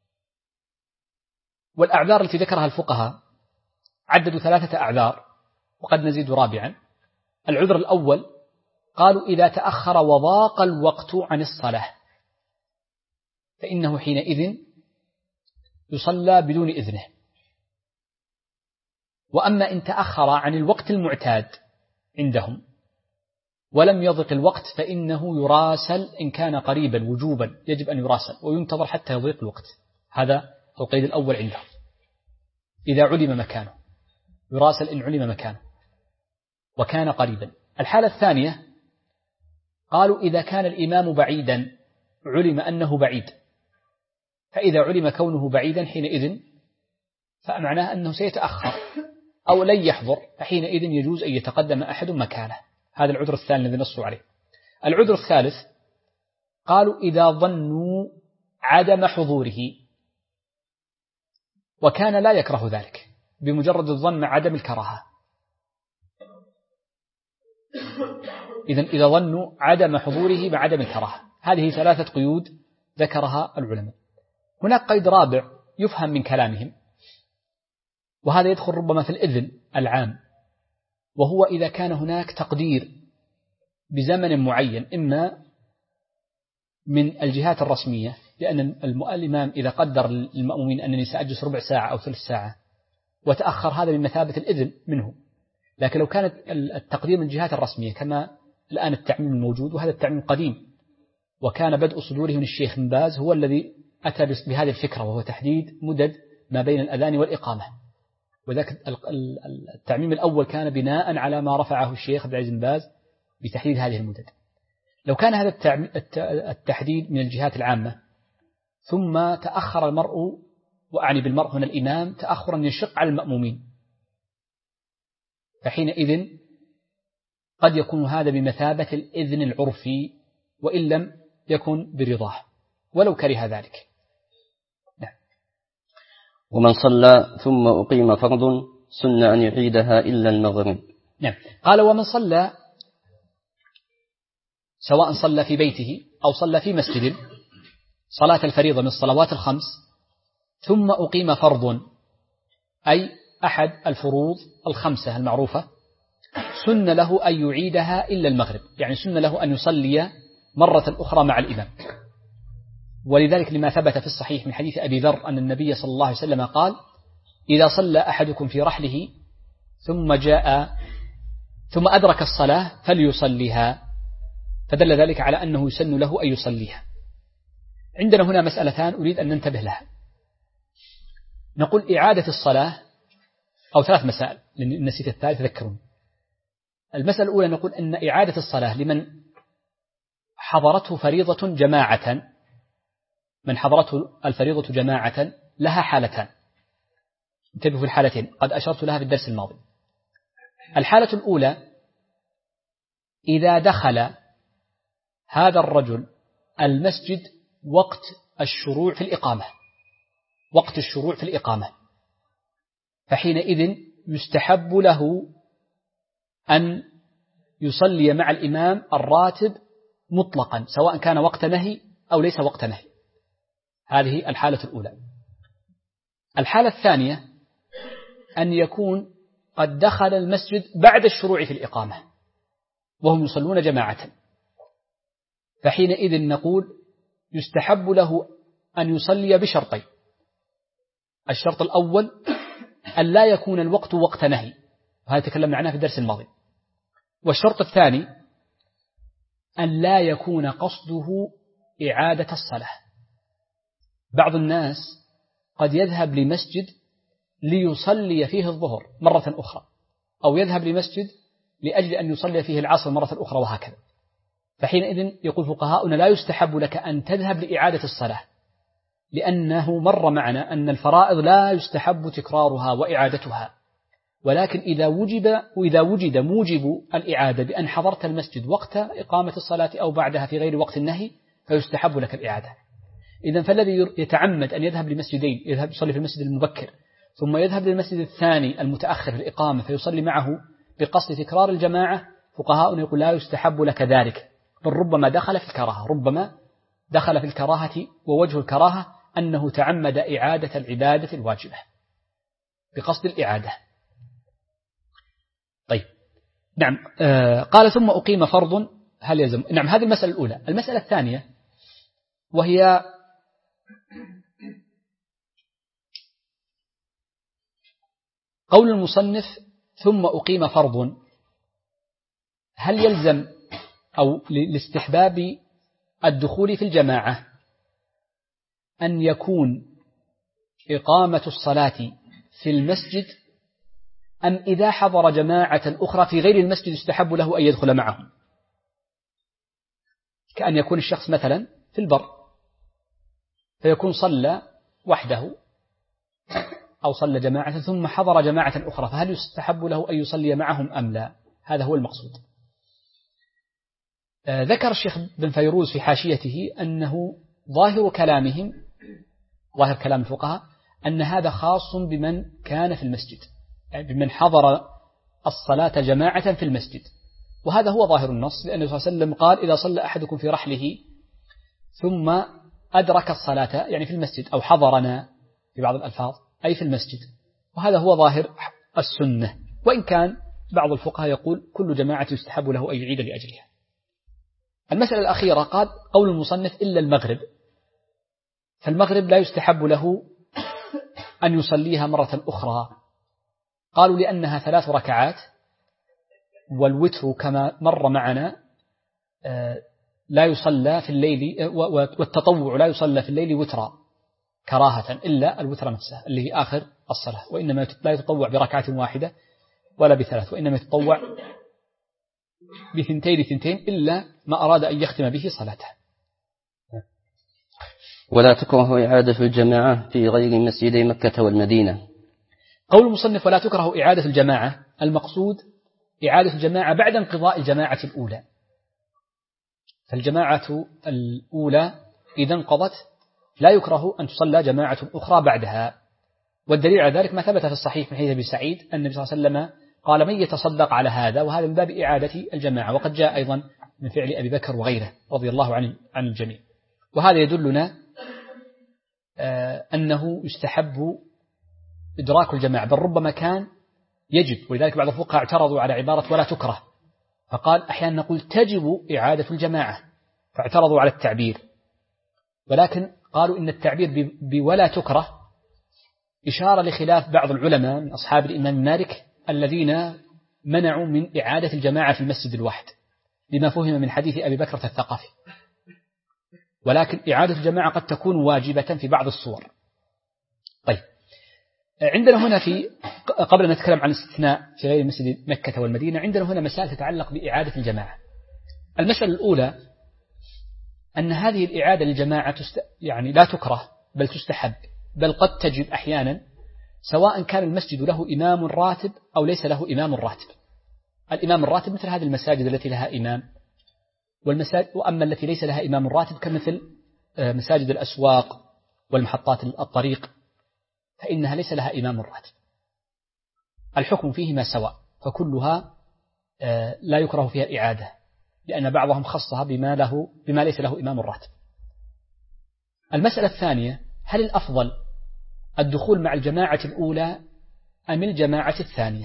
والأعذار التي ذكرها الفقهاء عددوا 3 أعذار وقد نزيد رابعا. العذر الأول قالوا إذا تأخر وضاق الوقت عن الصلاة فإنه حينئذ يصلى بدون إذنه، وأما إن تأخر عن الوقت المعتاد عندهم ولم يضق الوقت فإنه يراسل إن كان قريبا وجوبا، يجب أن يراسل وينتظر حتى يضيق الوقت. هذا القيد الأول عندهم، إذا علم مكانه يراسل إن علم مكانه وكان قريبا. الحالة الثانية قالوا إذا كان الإمام بعيدا علم أنه بعيد، فإذا علم كونه بعيدا حينئذ فمعناه أنه سيتأخر أو لن يحضر، فحينئذ يجوز أن يتقدم أحد مكانه. هذا العذر الثاني الذي نصوا عليه. العذر الثالث قالوا إذا ظنوا عدم حضوره، وكان لا يكره ذلك بمجرد الظن مع عدم الكراهة. إذا ظنوا عدم حضوره مع عدم الكراهة. هذه 3 قيود ذكرها العلماء. هناك قيد رابع يفهم من كلامهم، وهذا يدخل ربما في الإذن العام، وهو إذا كان هناك تقدير بزمن معين، إما من الجهات الرسمية، لأن الإمام إذا قدر للمأمومين أنني سأجلس ربع ساعة أو ثلث ساعة وتأخر، هذا من مثابة الإذن منه. لكن لو كانت التقدير من الجهات الرسمية كما الآن التعميم الموجود، وهذا التعميم قديم، وكان بدء صدوره من الشيخ بن باز هو الذي أتى بهذه الفكرة، وهو تحديد مدد ما بين الأذان والإقامة. وذلك التعميم الأول كان بناء على ما رفعه الشيخ عبد العزيز بن باز بتحديد هذه المدد. لو كان هذا التحديد من الجهات العامة ثم تأخر المرء، وأعني بالمرء هنا الإمام، تأخرا يشق على المأمومين، فحينئذ قد يكون هذا بمثابة الإذن العرفي وإن لم يكن برضاه ولو كره ذلك. نعم. ومن صلى ثم أقيم فرض سن أن يعيدها إلا المغرب. نعم. قال ومن صلى، سواء صلى في بيته أو صلى في مسجد صلاة الفريضة من الصلوات ال5، ثم أقيم فرض أي أحد الفروض ال5 المعروفة، سن له أن يعيدها إلا المغرب، يعني سن له أن يصلي مرة أخرى مع الإمام. ولذلك لما ثبت في الصحيح من حديث أبي ذر أن النبي صلى الله عليه وسلم قال: إذا صلى أحدكم في رحله ثم أدرك الصلاة فليصليها، فدل ذلك على أنه يسن له أن يصليها. عندنا هنا مسألتان أريد أن ننتبه لها. نقول إعادة الصلاة، أو 3 مسائل لأن نسيت الثالث ذكرون. المسألة الأولى نقول أن إعادة الصلاة لمن حضرته فريضة جماعة، من حضرته الفريضة جماعة لها حالتان. انتبهوا في الحالتين، قد أشرت لها في الدرس الماضي. الحالة الأولى إذا دخل هذا الرجل المسجد وقت الشروع في الإقامة، فحينئذ يستحب له أن يصلي مع الإمام الراتب مطلقا، سواء كان وقت نهي أو ليس وقت نهي. هذه الحالة الأولى. الحالة الثانية أن يكون قد دخل المسجد بعد الشروع في الإقامة وهم يصلون جماعة، فحينئذ نقول يستحب له أن يصلي بشرطين. الشرط الأول أن لا يكون الوقت وقت نهي، وهذا تكلمنا عنه في الدرس الماضي. والشرط الثاني أن لا يكون قصده إعادة الصلاة. بعض الناس قد يذهب لمسجد ليصلي فيه الظهر مرة أخرى، أو يذهب لمسجد لأجل أن يصلي فيه العصر مرة أخرى، وهكذا. فحينئذ يقول فقهاؤنا لا يستحب لك أن تذهب لإعادة الصلاة، لأنه مر معنا أن الفرائض لا يستحب تكرارها وإعادتها، ولكن إذا وجد موجب الإعادة بأن حضرت المسجد وقت إقامة الصلاة أو بعدها في غير وقت النهي فيستحب لك الإعادة. إذن فالذي يتعمد أن يذهب لمسجدين، يذهب يصلي في المسجد المبكر ثم يذهب للمسجد الثاني المتأخر في الإقامة فيصلي معه بقصد تكرار الجماعة، فقهاؤنا يقول لا يستحب لك ذلك، بل ربما دخل في الكراهة، ووجه الكراهة أنه تعمد إعادة العبادة الواجبة بقصد الإعادة. طيب، نعم. قال ثم أقيم فرض هل يلزم؟ نعم، هذه المسألة الأولى. المسألة الثانية وهي قول المصنف ثم أقيم فرض، هل يلزم أو لاستحباب الدخول في الجماعة أن يكون إقامة الصلاة في المسجد، أم إذا حضر جماعة أخرى في غير المسجد يستحب له أن يدخل معهم؟ كأن يكون الشخص مثلا في البر فيكون صلى وحده أو صلى جماعة ثم حضر جماعة أخرى، فهل يستحب له أن يصلي معهم أم لا؟ هذا هو المقصود. ذكر الشيخ بن فيروز في حاشيته أنه ظاهر كلام الفقهاء أن هذا خاص بمن كان في المسجد، يعني بمن حضر الصلاة جماعة في المسجد، وهذا هو ظاهر النص، لأن النبي صلى الله عليه وسلم قال: إذا صلى أحدكم في رحله ثم أدرك الصلاة، يعني في المسجد، أو حضرنا في بعض الألفاظ أي في المسجد، وهذا هو ظاهر السنة، وإن كان بعض الفقهاء يقول كل جماعة يستحب له أن يعيد لأجلها. المسألة الأخيرة قال قول المصنف إلا المغرب، فالمغرب لا يستحب له أن يصليها مرة أخرى، قالوا لأنها 3 ركعات، والوتر كما مر معنا لا يصلى في الليل، والتطوع لا يصلى في الليل وترا كراهة إلا الوتر نفسه اللي هي آخر الصلاة، وإنما لا يتطوع بركعة واحدة ولا ب3، وإنما يتطوع ب2 إلا ما أراد أن يختم به صلاته. ولا تكره إعادة الجماعة في غير مسجدي مكة والمدينة. قول المصنف ولا تكره إعادة الجماعة، المقصود إعادة الجماعة بعد انقضاء الجماعة الأولى، فالجماعة الأولى إذا انقضت لا يكره أن تصلى جماعة أخرى بعدها، والدليل على ذلك ما ثبت في الصحيح من حديث أبي سعيد أن النبي صلى الله عليه وسلم قال: من يتصدق على هذا، وهذا من باب إعادة الجماعة، وقد جاء أيضا من فعل أبي بكر وغيره رضي الله عن الجميع، وهذا يدلنا أنه يستحب إدراك الجماعة، بل ربما كان يجب، ولذلك بعض الفقهاء اعترضوا على عبارة ولا تكره، فقال أحيانا نقول تجب إعادة الجماعة، فاعترضوا على التعبير، ولكن قالوا إن التعبير بولا تكره إشارة لخلاف بعض العلماء من أصحاب الإمام مالك الذين منعوا من إعادة الجماعة في المسجد الواحد لما فهم من حديث أبي بكر الثقفي، ولكن إعادة الجماعة قد تكون واجبة في بعض الصور. طيب، عندنا هنا قبل أن نتكلم عن الاستثناء في غير مسجد مكة والمدينة، عندنا هنا مسائل تتعلق بإعادة الجماعة. المسألة الأولى أن هذه الإعادة للجماعة يعني لا تكره بل تستحب، بل قد تجب أحيانا، سواء كان المسجد له إمام راتب أو ليس له إمام راتب. الإمام الراتب مثل هذه المساجد التي لها إمام، وأما التي ليس لها إمام راتب كمثل مساجد الأسواق والمحطات الطريق فإنها ليس لها إمام راتب، الحكم فيهما سواء، فكلها لا يكره فيها الإعادة، لأن بعضهم خصها بما ليس له إمام راتب. المسألة الثانية: هل الأفضل الدخول مع الجماعة الأولى أم الجماعة الثانية؟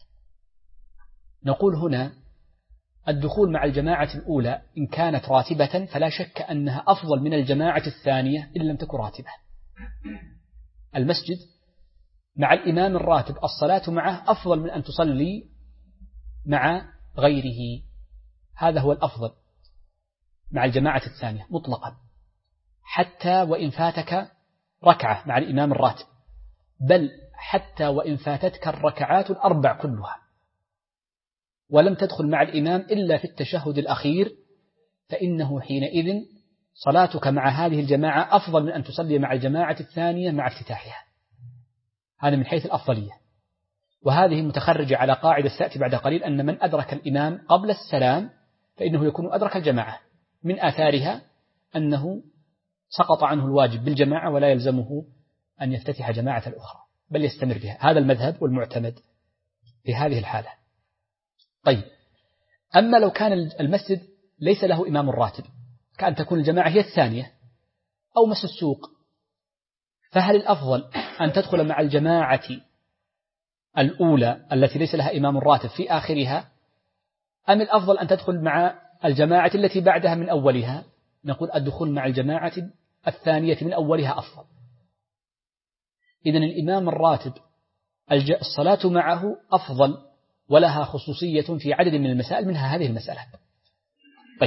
نقول هنا الدخول مع الجماعة الأولى إن كانت راتبة فلا شك أنها أفضل من الجماعة الثانية إن لم تكن راتبة. المسجد مع الإمام الراتب الصلاة معه أفضل من أن تصلي مع غيره، هذا هو الأفضل مع الجماعة الثانية مطلقا، حتى وإن فاتك ركعة مع الإمام الراتب، بل حتى وإن فاتتك الركعات الأربع كلها ولم تدخل مع الإمام إلا في التشهد الأخير، فإنه حينئذ صلاتك مع هذه الجماعة أفضل من أن تصلي مع الجماعة الثانية مع افتتاحها. هذا من حيث الأفضلية، وهذه متخرجة على قاعدة ستأتي بعد قليل أن من أدرك الإمام قبل السلام فإنه يكون أدرك الجماعة، من آثارها أنه سقط عنه الواجب بالجماعة ولا يلزمه أن يفتتح جماعة الأخرى بل يستمر بها. هذا المذهب والمعتمد في هذه الحالة. طيب، أما لو كان المسجد ليس له إمام راتب كأن تكون الجماعة هي الثانية أو مس السوق، فهل الأفضل أن تدخل مع الجماعة الأولى التي ليس لها إمام راتب في آخرها، أم الأفضل أن تدخل مع الجماعة التي بعدها من أولها؟ نقول الدخول مع الجماعة الثانية من أولها أفضل. إذن الإمام الراتب الصلاة معه أفضل ولها خصوصية في عدد من المسائل، منها هذه المسألة. طيب،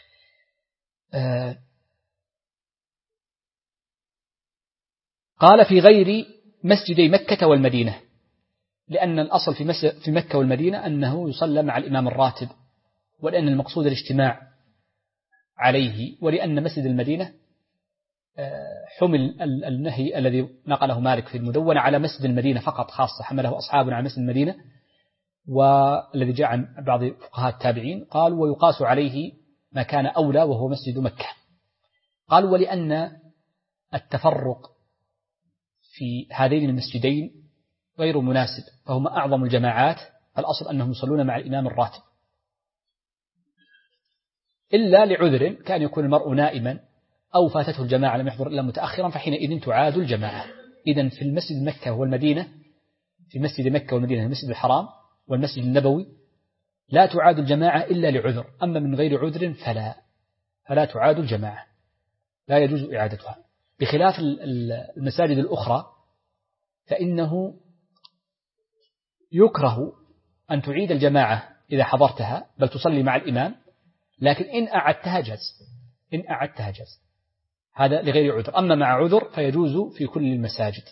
قال في غير مسجدي مكة والمدينة، لأن الأصل في مكة والمدينة أنه يصلى مع الإمام الراتب، ولأن المقصود الاجتماع عليه، ولأن مسجد المدينة حمل النهي الذي نقله مالك في المدونة على مسجد المدينة فقط خاصة، حمله أصحابنا على مسجد المدينة، والذي جاء عن بعض فقهاء التابعين قال ويقاس عليه ما كان أولى وهو مسجد مكة. قال ولأن التفرق في هذين المسجدين غير مناسب، فهما أعظم الجماعات، الأصل أنهم يصلون مع الإمام الراتب، إلا لعذر كان يكون المرء نائما أو فاتته الجماعة لم يحضر إلا متأخرا، فحينئذ تعاد الجماعة. إذن في المسجد مكة والمدينة، في مسجد مكة والمدينة المسجد الحرام والمسجد النبوي لا تعاد الجماعة إلا لعذر، أما من غير عذر فلا تعاد الجماعة، لا يجوز إعادتها. بخلاف المساجد الأخرى فإنه يكره أن تعيد الجماعة إذا حضرتها، بل تصلي مع الإمام، لكن إن أعدتها جاز، هذا لغير عذر. أما مع عذر فيجوز في كل المساجد.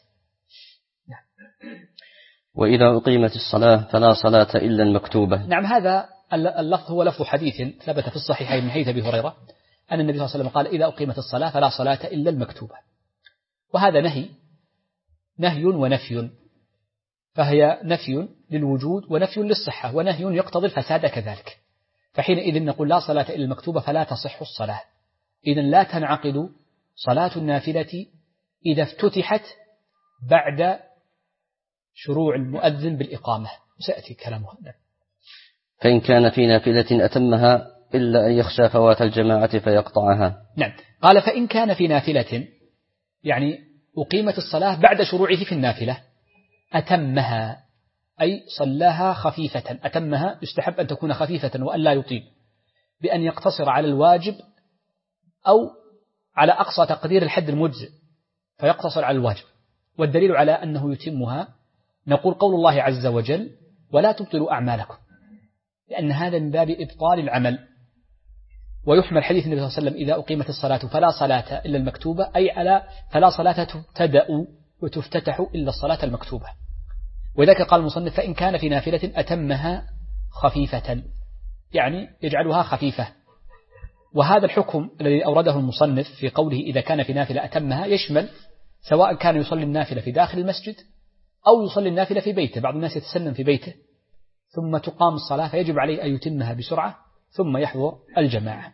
وإذا أقيمت الصلاة فلا صلاة إلا المكتوبة. نعم، هذا اللفظ هو لفظ حديث ثبت في الصحيحين من حديث أبي هريرة أن النبي صلى الله عليه وسلم قال: إذا أقيمت الصلاة فلا صلاة إلا المكتوبة. وهذا نهي ونفي، فهي نفي للوجود ونفي للصحة، ونهي يقتضي الفساد كذلك. فحينئذ نقول لا صلاة إلا المكتوبة فلا تصح الصلاة. إذن لا تنعقد صلاة النافلة إذا افتتحت بعد شروع المؤذن بالإقامة، سيأتي كلامه. فإن كان في نافلة أتمها إلا أن يخشى فوات الجماعة فيقطعها. نعم، قال فإن كان في نافلة، يعني أقيمت الصلاة بعد شروعه في النافلة، أتمها أي صلاها خفيفة. أتمها يستحب أن تكون خفيفة وأن لا يطيل، بأن يقتصر على الواجب أو على أقصى تقدير الحد المجزئ فيقتصر على الواجب. والدليل على أنه يتمها نقول قول الله عز وجل: ولا تبطلوا أعمالكم، لأن هذا من باب إبطال العمل. ويحمل حديث النبي صلى الله عليه وسلم: إذا أقيمت الصلاة فلا صلاة إلا المكتوبة، أي على فلا صلاة تبتدأ وتفتتح إلا الصلاة المكتوبة. وذلك قال المصنف: فإن كان في نافلة أتمها خفيفة، يعني يجعلها خفيفة. وهذا الحكم الذي أورده المصنف في قوله إذا كان في نافلة أتمها يشمل سواء كان يصلي النافلة في داخل المسجد أو يصلي النافلة في بيته. بعض الناس يتسنن في بيته ثم تقام الصلاة فيجب عليه أن يتمها بسرعة ثم يحضر الجماعة.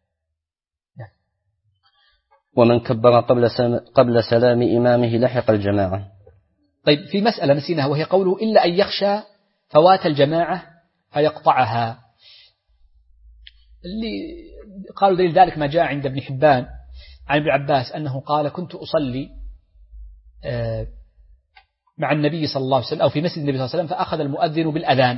ومن كبر قبل سلام إمامه لحق الجماعة. طيب، في مسألة نسيناها وهي قوله: إلا أن يخشى فوات الجماعة فيقطعها. اللي قالوا دليل ذلك ما جاء عند ابن حبان عن ابن عباس أنه قال: كنت أصلي مع النبي صلى الله عليه وسلم أو في مسجد النبي صلى الله عليه وسلم، فأخذ المؤذن بالأذان،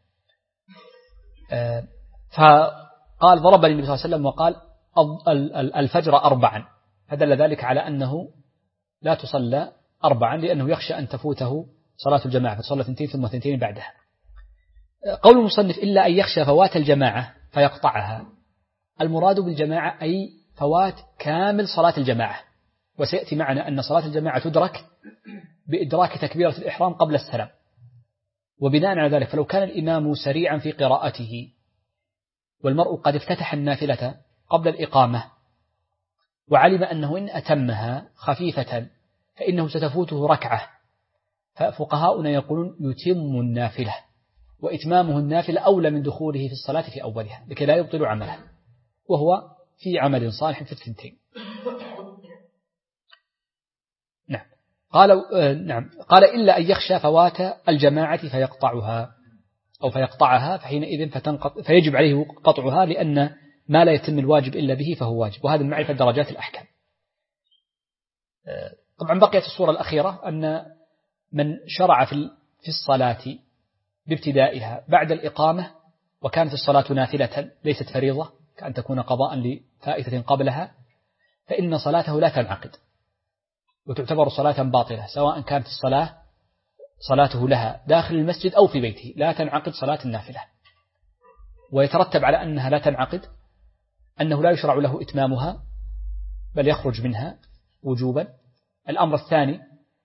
فقال: ضربني النبي صلى الله عليه وسلم وقال: الفجر 4. فدل ذلك على أنه لا تصلى 4 لأنه يخشى أن تفوته صلاة الجماعة، فتصلى 2 ثم 2 بعدها. قول المصنف: إلا أن يخشى فوات الجماعة فيقطعها، المراد بالجماعة أي فوات كامل صلاة الجماعة. وسيأتي معنا أن صلاة الجماعة تدرك بإدراك تكبيرة الإحرام قبل السلام. وبناء على ذلك فلو كان الإمام سريعا في قراءته والمرء قد افتتح النافلة قبل الإقامة وعلم أنه إن أتمها خفيفة فإنه ستفوته ركعة، ففقهاؤنا يقولون يتم النافلة، وإتمامه النافلة أولى من دخوله في الصلاة في أولها لكي لا يبطل عمله، وهو في عمل صالح في الثنتين. نعم. قال إلا أن يخشى فوات الجماعة فيقطعها فحينئذ فيجب عليه قطعها، لأن ما لا يتم الواجب إلا به فهو واجب. وهذا من معرفة درجات الأحكام. طبعا بقيت الصورة الأخيرة أن من شرع في الصلاة بابتدائها بعد الإقامة وكانت الصلاة نافلة ليست فريضة كأن تكون قضاء لفائتة قبلها، فإن صلاته لا تنعقد وتعتبر صلاة باطلة، سواء كانت صلاته لها داخل المسجد أو في بيته، لا تنعقد صلاة النافلة. ويترتب على أنها لا تنعقد أنه لا يشرع له إتمامها بل يخرج منها وجوبا. الأمر الثاني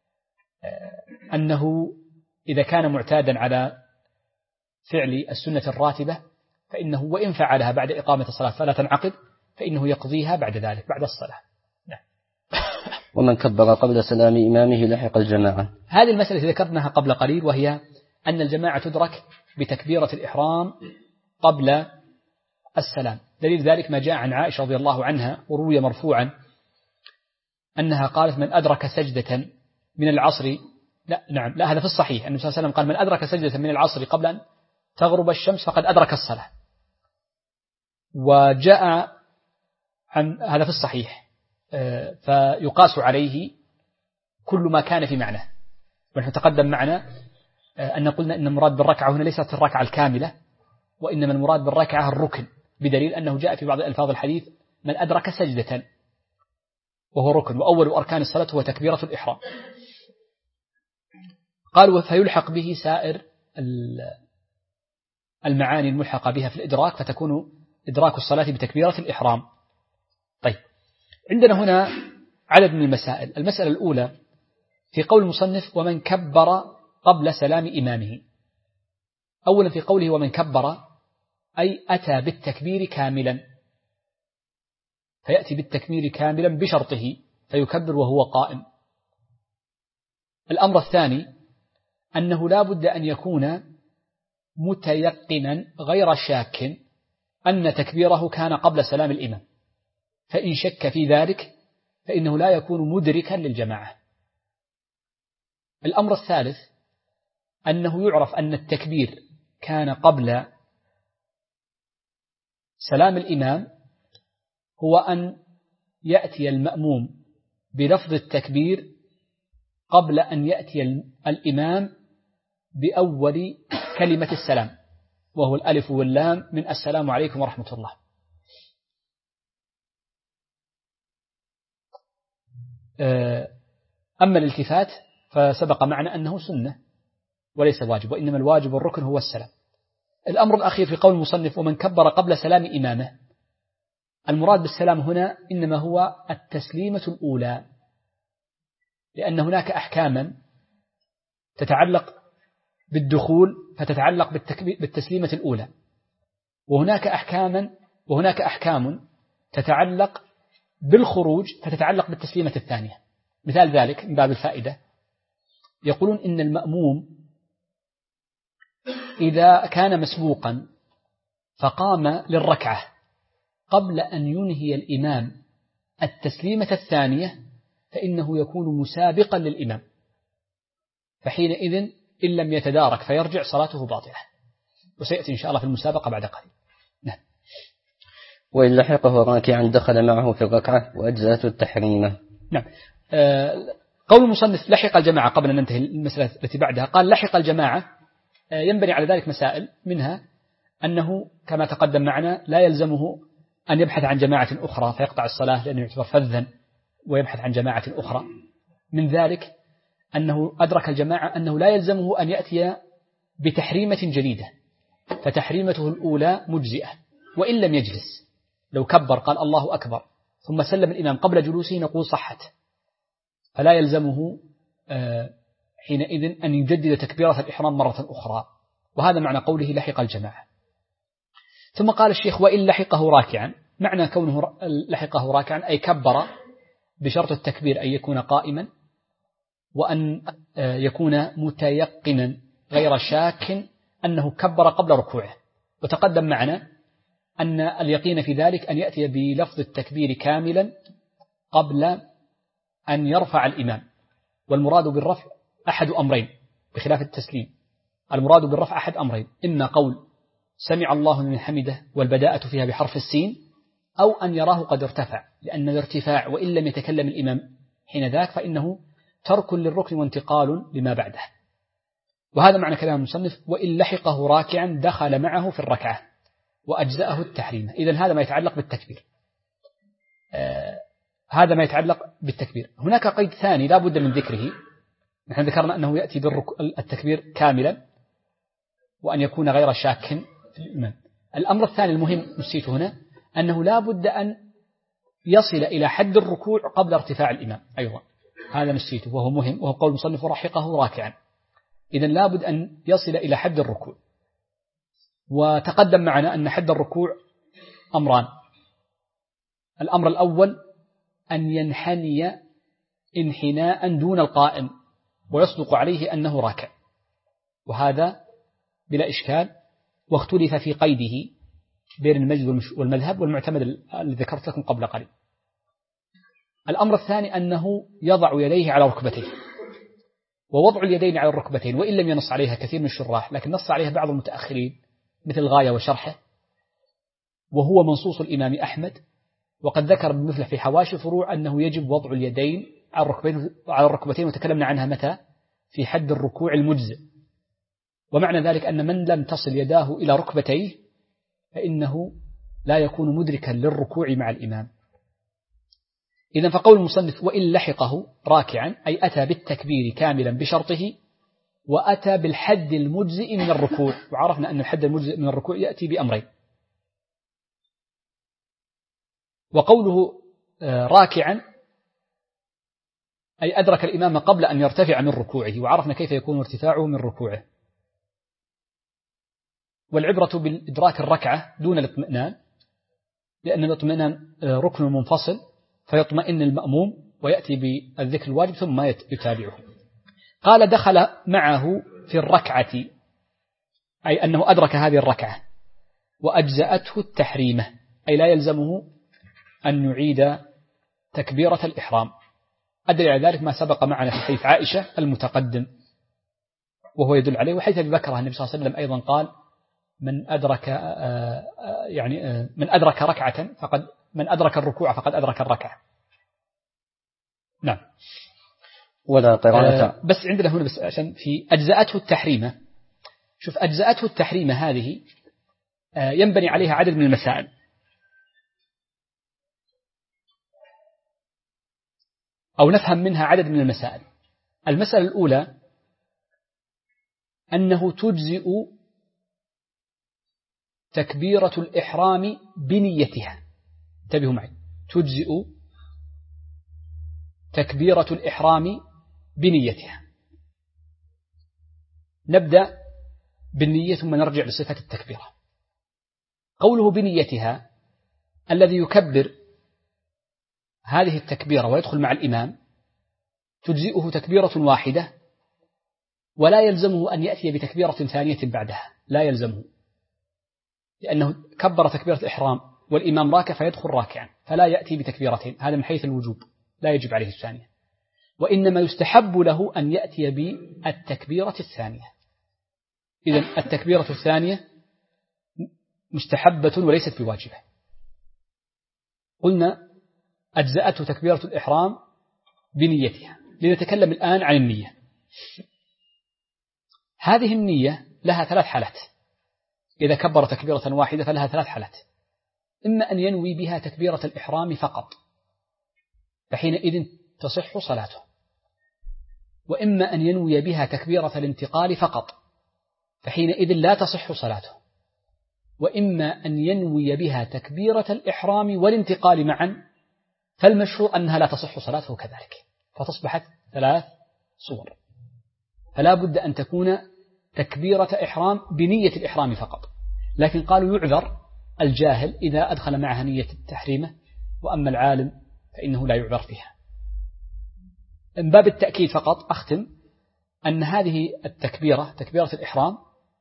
أنه إذا كان معتادا على فعل السنة الراتبة فإنه وإن فعلها بعد إقامة الصلاة فلا تنعقد، فإنه يقضيها بعد ذلك بعد الصلاة. نعم. ومن كبر قبل سلام إمامه لحق الجماعة. هذه المسألة ذكرناها قبل قليل، وهي أن الجماعة تدرك بتكبيرة الإحرام قبل السلام. دليل ذلك ما جاء عن عائشة رضي الله عنها وروي مرفوعا أنها قالت: من أدرك سجدة من العصر، لا هذا في الصحيح، النبي صلى الله عليه وسلم قال من أدرك سجدة من العصر قبل أن تغرب الشمس فقد أدرك الصلاة. وجاء عن هذا في الصحيح، فيقاس عليه كل ما كان في معناه. ونحن تقدم معنا أن قلنا أن المراد بالركعة هنا ليست الركعة الكاملة، وإنما المراد بالركعة الركن، بدليل أنه جاء في بعض ألفاظ الحديث من أدرك سجدة وهو ركن، وأول أركان الصلاة هو تكبيرة الإحرام. قالوا فيلحق به سائر المعاني الملحقة بها في الإدراك، فتكون إدراك الصلاة بتكبيرة الإحرام. طيب، عندنا هنا عدد من المسائل. المسألة الأولى في قول المصنف ومن كبر قبل سلام إمامه. أولا في قوله ومن كبر أي أتى بالتكبير كاملا، فيأتي بالتكبير كاملا بشرطه فيكبر وهو قائم. الأمر الثاني أنه لا بد أن يكون متيقنا غير شاك أن تكبيره كان قبل سلام الإمام، فإن شك في ذلك فإنه لا يكون مدركا للجماعة. الأمر الثالث أنه يعرف أن التكبير كان قبل سلام الإمام هو أن يأتي المأموم بلفظ التكبير قبل أن يأتي الإمام بأول كلمة السلام، وهو الألف واللام من السلام عليكم ورحمة الله. أما الالتفات فسبق معنا أنه سنة وليس واجب، وإنما الواجب والركن هو السلام. الأمر الأخير في قول المصنف ومن كبر قبل سلام إمامه، المراد بالسلام هنا إنما هو التسليمة الأولى، لأن هناك أحكاما تتعلق بالدخول فتتعلق بالتسليمة الأولى، وهناك أحكام تتعلق بالخروج فتتعلق بالتسليمة الثانية. مثال ذلك من باب الفائدة، يقولون إن المأموم إذا كان مسبوقا فقام للركعة قبل أن ينهي الإمام التسليمة الثانية فإنه يكون مسابقا للإمام، فحينئذ إن لم يتدارك فيرجع صلاته باطلة، وسيأتي إن شاء الله في المسابقة بعد قليل. نعم. وإن لحقه راكعا دخل معه في الركعة وأجزأته التحريمة. نعم. قول المصنف لحق الجماعة قبل أن ننتهي المسألة التي بعدها، قال لحق الجماعة، ينبني على ذلك مسائل، منها أنه كما تقدم معنا لا يلزمه أن يبحث عن جماعة أخرى فيقطع الصلاة لأنه يعتبر فذا ويبحث عن جماعة أخرى. من ذلك أنه أدرك الجماعة أنه لا يلزمه أن يأتي بتحريمة جديدة، فتحريمته الأولى مجزئة، وإن لم يجلس لو كبر قال الله أكبر ثم سلم الإمام قبل جلوسه نقول صحت، فلا يلزمه حينئذ أن يجدد تكبيرة الإحرام مرة أخرى. وهذا معنى قوله لحق الجماعة. ثم قال الشيخ وإن لحقه راكعا، معنى كونه لحقه راكعا أي كبر بشرط التكبير أن يكون قائما، وأن يكون متيقنا غير شاك أنه كبر قبل ركوعه. وتقدم معنا أن اليقين في ذلك أن يأتي بلفظ التكبير كاملا قبل أن يرفع الإمام، والمراد بالرفع أحد أمرين بخلاف التسليم. المراد بالرفع أحد أمرين، إما قول سمع الله لمن حمده والبداءة فيها بحرف السين، أو أن يراه قد ارتفع، لأن الارتفاع وإن لم يتكلم الإمام حين ذاك فإنه ترك للركن وانتقال لما بعده. وهذا معنى كلام المصنف وإن لحقه راكعا دخل معه في الركعة وأجزأه التحريم. إذن هذا ما يتعلق بالتكبير، هذا ما يتعلق بالتكبير. هناك قيد ثاني لا بد من ذكره، نحن ذكرنا أنه يأتي بالتكبير كاملا وأن يكون غير شاك في الإمام. الأمر الثاني المهم نسيته هنا، أنه لا بد أن يصل إلى حد الركوع قبل ارتفاع الإمام أيضا، هذا نسيته وهو مهم، وهو قول المصنف ورحقه راكعا. إذن لا بد أن يصل إلى حد الركوع. وتقدم معنا أن حد الركوع أمران، الأمر الأول أن ينحني انحناء دون القائم ويصدق عليه أنه راكع، وهذا بلا إشكال، واختلف في قيده بين المجد والمذهب، والمعتمد الذي ذكرت لكم قبل قليل. الأمر الثاني أنه يضع يديه على ركبتيه، ووضع اليدين على الركبتين، وإن لم ينص عليها كثير من الشراح لكن نص عليها بعض المتأخرين مثل الغاية وشرحه، وهو منصوص الإمام أحمد. وقد ذكر ابن مفلح في حواشي الفروع أنه يجب وضع اليدين على الركبتين، وتكلمنا عنها متى في حد الركوع المجزئ. ومعنى ذلك أن من لم تصل يداه إلى ركبتيه فإنه لا يكون مدركا للركوع مع الإمام. إذن فقول المصنف وإن لحقه راكعا أي أتى بالتكبير كاملا بشرطه، وأتى بالحد المجزئ من الركوع. وعرفنا أن الحد المجزئ من الركوع يأتي بأمرين. وقوله راكعا أي أدرك الإمام قبل أن يرتفع من ركوعه، وعرفنا كيف يكون ارتفاعه من ركوعه. والعبرة بالإدراك الركعة دون الاطمئنان، لأن الاطمئنان ركن منفصل، فيطمئن المأموم ويأتي بالذكر الواجب ثم يتابعه. قال دخل معه في الركعة أي أنه أدرك هذه الركعة وأجزأته التحريمة، أي لا يلزمه أن يعيد تكبيرة الإحرام. أدري على ذلك ما سبق معنا في حديث عائشة المتقدم وهو يدل عليه، وحيث أبي بكر النبي صلى الله عليه وسلم أيضا قال من أدرك ركعة فقد من أدرك الركوع فقد أدرك الركعة. نعم. ولا قراءة بس عندنا هنا بس عشان في أجزأته التحريمة. شوف أجزأته التحريمة هذه ينبني عليها عدد من المسائل. أو نفهم منها عدد من المسائل. المسألة الأولى أنه تجزئ تكبيرة الإحرام بنيتها. انتبهوا معي، تجزئ تكبيرة الإحرام بنيتها. نبدأ بالنية ثم نرجع لصفة التكبيرة. قوله بنيتها الذي يكبر هذه التكبيرة ويدخل مع الإمام تجزئه تكبيرة واحدة، ولا يلزمه أن يأتي بتكبيرة ثانية بعدها، لا يلزمه، لأنه كبر تكبيرة الإحرام والإمام راكع فيدخل راكعا، فلا يأتي بتكبيرتين، هذا من حيث الوجوب لا يجب عليه الثانية. وإنما يستحب له أن يأتي بالتكبيرة الثانية. إذن التكبيرة الثانية مستحبة وليست بواجبة. قلنا أجزأته تكبيرة الإحرام بنيتها. لنتكلم الآن عن النية. هذه النية لها ثلاث حالات. إذا كبر تكبيرة واحدة فلها ثلاث حالات. إما أن ينوي بها تكبيرة الإحرام فقط فحينئذ تصح صلاته، وإما أن ينوي بها تكبيرة الانتقال فقط فحينئذ لا تصح صلاته، وإما أن ينوي بها تكبيرة الإحرام والانتقال معا فالمشروع أنها لا تصح صلاته كذلك، فتصبحت ثلاث صور. فلا بد أن تكون تكبيرة إحرام بنية الإحرام فقط. لكن قالوا يعذر الجاهل إذا أدخل معها نية التحريمة، وأما العالم فإنه لا يعذر فيها. من باب التأكيد فقط أختم أن هذه التكبيرة تكبيرة الإحرام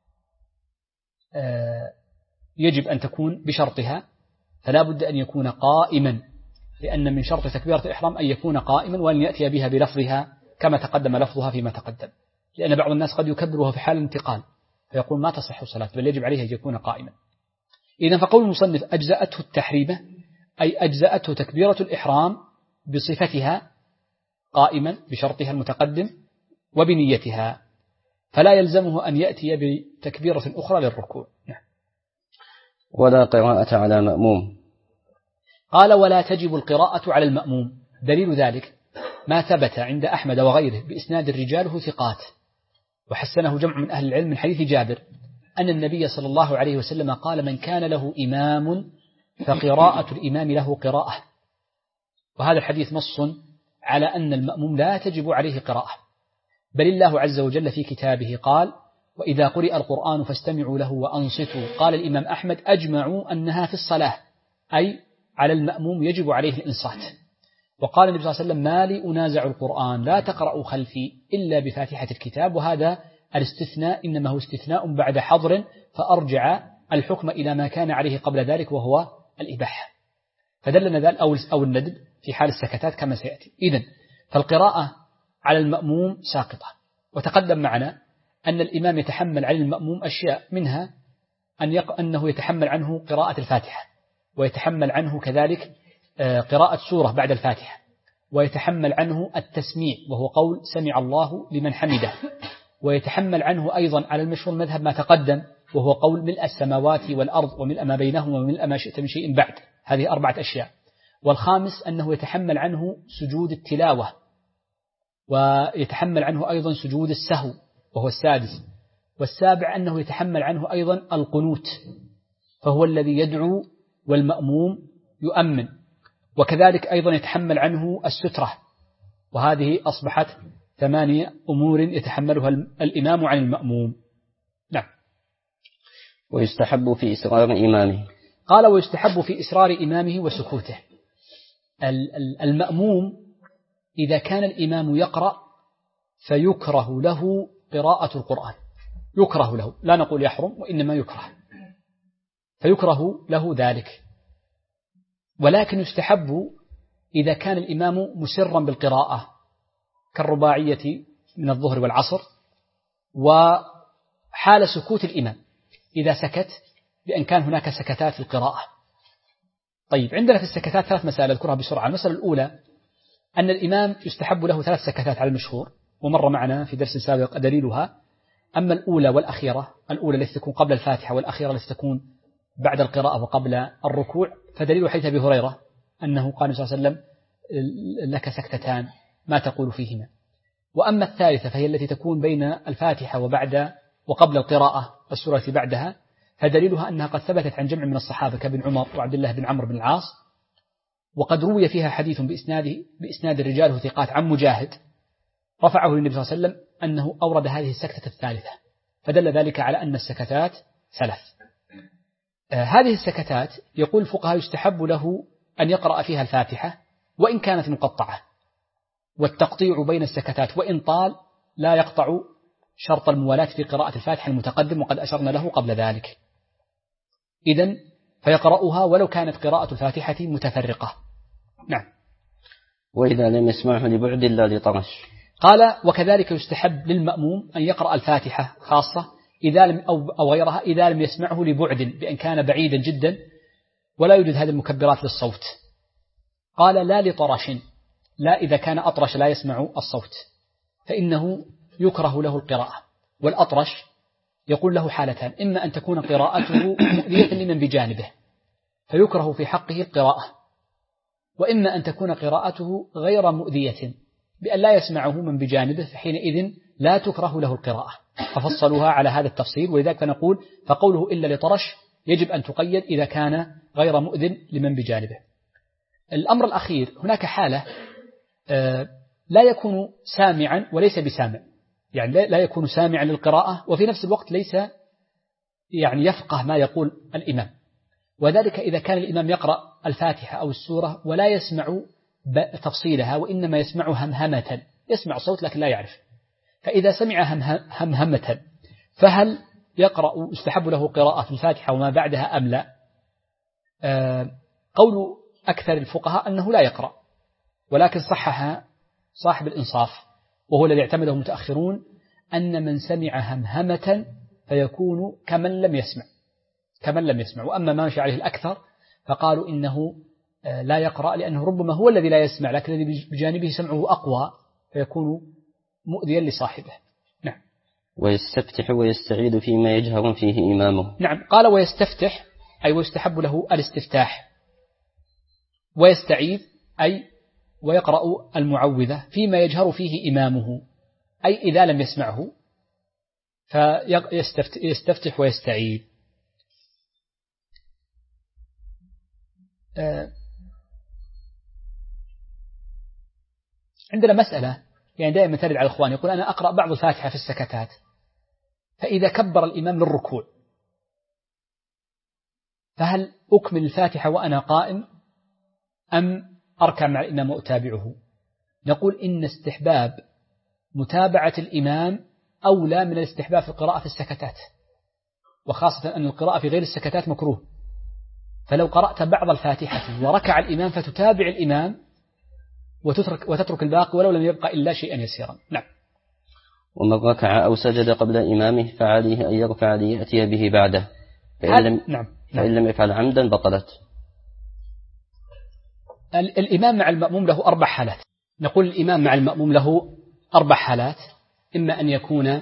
يجب أن تكون بشرطها، فلا بد أن يكون قائما، لأن من شرط تكبيرة الإحرام أن يكون قائما وأن يأتي بها بلفظها كما تقدم لفظها فيما تقدم، لأن بعض الناس قد يكبرها في حال الانتقال فيقول ما تصح الصلاة، بل يجب عليه أن يكون قائما. إذن فقول المصنف أجزأته التحريمة أي أجزأته تكبيرة الإحرام بصفتها قائما بشرطها المتقدم وبنيتها، فلا يلزمه أن يأتي بتكبيرة أخرى للركوع. ولا قراءة على مأموم. قال ولا تجب القراءة على المأموم. دليل ذلك ما ثبت عند أحمد وغيره بإسناد رجاله ثقات، وحسنه جمع من أهل العلم من حديث جابر أن النبي صلى الله عليه وسلم قال من كان له إمام فقراءة الإمام له قراءة. وهذا الحديث نص على أن المأموم لا تجب عليه قراءة، بل الله عز وجل في كتابه قال وإذا قرئ القرآن فاستمعوا له وأنصتوا. قال الإمام أحمد أجمعوا أنها في الصلاة، أي على المأموم يجب عليه الإنصات. وقال النبي صلى الله عليه وسلم ما لي أنازع القرآن لا تقرأوا خلفي إلا بفاتحة الكتاب. وهذا الاستثناء إنما هو استثناء بعد حظر، فأرجع الحكم إلى ما كان عليه قبل ذلك وهو الإباحة، فدلنا ذلك أو الندب في حال السكتات كما سيأتي. إذن فالقراءة على المأموم ساقطة، وتقدم معنا أن الإمام يتحمل عن المأموم أشياء منها أنه يتحمل عنه قراءة الفاتحة، ويتحمل عنه كذلك قراءة سورة بعد الفاتحة، ويتحمل عنه التسميع وهو قول سمع الله لمن حمده، ويتحمل عنه أيضا على المشهور المذهب ما تقدم وهو قول ملء السماوات والأرض وملء ما بينهما وملء ما شئت من شيء بعد. هذه 4 أشياء. والخامس أنه يتحمل عنه سجود التلاوة، ويتحمل عنه أيضا سجود السهو وهو السادس. والسابع أنه يتحمل عنه أيضا القنوت، فهو الذي يدعو والمأموم يؤمن. وكذلك أيضا يتحمل عنه السترة، وهذه أصبحت 8 أمور يتحملها الإمام عن المأموم. نعم. ويستحب في إسرار إمامه. قال ويستحب في إسرار إمامه وسكوته. المأموم إذا كان الإمام يقرأ فيكره له قراءة القرآن، يكره له، لا نقول يحرم وإنما يكره، فيكره له ذلك. ولكن يستحب إذا كان الإمام مسرا بالقراءة كالرباعية من الظهر والعصر، وحال سكوت الإمام إذا سكت بأن كان هناك سكتات في القراءة. طيب، عندنا في السكتات 3 مسائل أذكرها بسرعة. المسألة الأولى أن الإمام يستحب له 3 سكتات على المشهور، ومر معنا في درس سابق دليلها. أما الأولى والأخيرة، الأولى التي تكون قبل الفاتحة والأخيرة التي تكون بعد القراءة وقبل الركوع، فدليل حديث أبي هريرة أنه قال صلى الله عليه وسلم لك سكتتان ما تقول فيهما. وأما الثالثة فهي التي تكون بين الفاتحة وقبل القراءة والسورة التي بعدها، فدليلها أنها قد ثبتت عن جمع من الصحابة كابن عمر وعبد الله بن عمرو بن العاص، وقد روي فيها حديث بإسناد الرجال ثقات عن مجاهد رفعه للنبي صلى الله عليه وسلم أنه أورد هذه السكتة الثالثة، فدل ذلك على أن السكتات 3. هذه السكتات يقول الفقهاء يستحب له أن يقرأ فيها الفاتحة وإن كانت مقطعة، والتقطيع بين السكتات وإن طال لا يقطع شرط الموالاة في قراءة الفاتحة المتقدم، وقد أشرنا له قبل ذلك. إذن فيقرأها ولو كانت قراءة الفاتحة متفرقة. نعم. وإذا لم يسمعه لبعد لا لطرش. قال وكذلك يستحب للمأموم أن يقرأ الفاتحة خاصة إذا لم أو غيرها إذا لم يسمعه لبعد، بأن كان بعيدا جدا ولا يوجد هذه المكبرات للصوت. قال لا لطرش، لا إذا كان أطرش لا يسمع الصوت فإنه يكره له القراءة. والأطرش يقول له حالتان: إما أن تكون قراءته مؤذية لمن بجانبه فيكره في حقه القراءة، وإما أن تكون قراءته غير مؤذية بأن لا يسمعه من بجانبه، فحينئذ لا تكره له القراءة. ففصلوها على هذا التفصيل، ولذلك نقول فقوله إلا لطرش يجب أن تقيد إذا كان غير مؤذن لمن بجانبه. الأمر الأخير، هناك حالة لا يكون سامعا وليس بسامع، يعني لا يكون سامعا للقراءة وفي نفس الوقت ليس يعني يفقه ما يقول الإمام، وذلك إذا كان الإمام يقرأ الفاتحة أو السورة ولا يسمع تفصيلها وإنما يسمع همهمة، يسمع صوت لكن لا يعرف. فإذا سمع همهمة فهل يستحب له قراءة في الفاتحة وما بعدها أم لا؟ قول أكثر الفقهاء أنه لا يقرأ، ولكن صحها صاحب الإنصاف وهو الذي اعتمده المتأخرون أن من سمع همهمة فيكون كمن لم يسمع. وأما ما مشي عليه الأكثر فقالوا إنه لا يقرأ، لأنه ربما هو الذي لا يسمع لكن الذي بجانبه سمعه أقوى فيكون مؤذيا لصاحبه. نعم. ويستفتح ويستعيد فيما يجهر فيه إمامه. نعم. قال ويستفتح أي ويستحب له الاستفتاح، ويستعيد أي ويقرأ المعوذة فيما يجهر فيه إمامه، أي إذا لم يسمعه فيستفتح ويستعيد. عندنا مسألة يعني دائما ترد على الإخوان، يقول أنا أقرأ بعض الفاتحة في السكتات، فإذا كبر الإمام للركوع فهل أكمل الفاتحة وأنا قائم أم أركع مع الإمام وأتابعه؟ نقول إن استحباب متابعة الإمام أولى من الاستحباب في القراءة في السكتات، وخاصة أن القراءة في غير السكتات مكروه. فلو قرأت بعض الفاتحة وركع الإمام فتتابع الإمام وتترك الباقي ولو لم يبقى إلا شيئا يسيرا. نعم. ومن ركع أو سجد قبل إمامه فعليه أن يرفع ليأتي به بعده، فإن لم يفعل عمدا بطلت. الإمام مع المأموم له 4 حالات. نقول الإمام مع المأموم له 4 حالات: إما أن يكون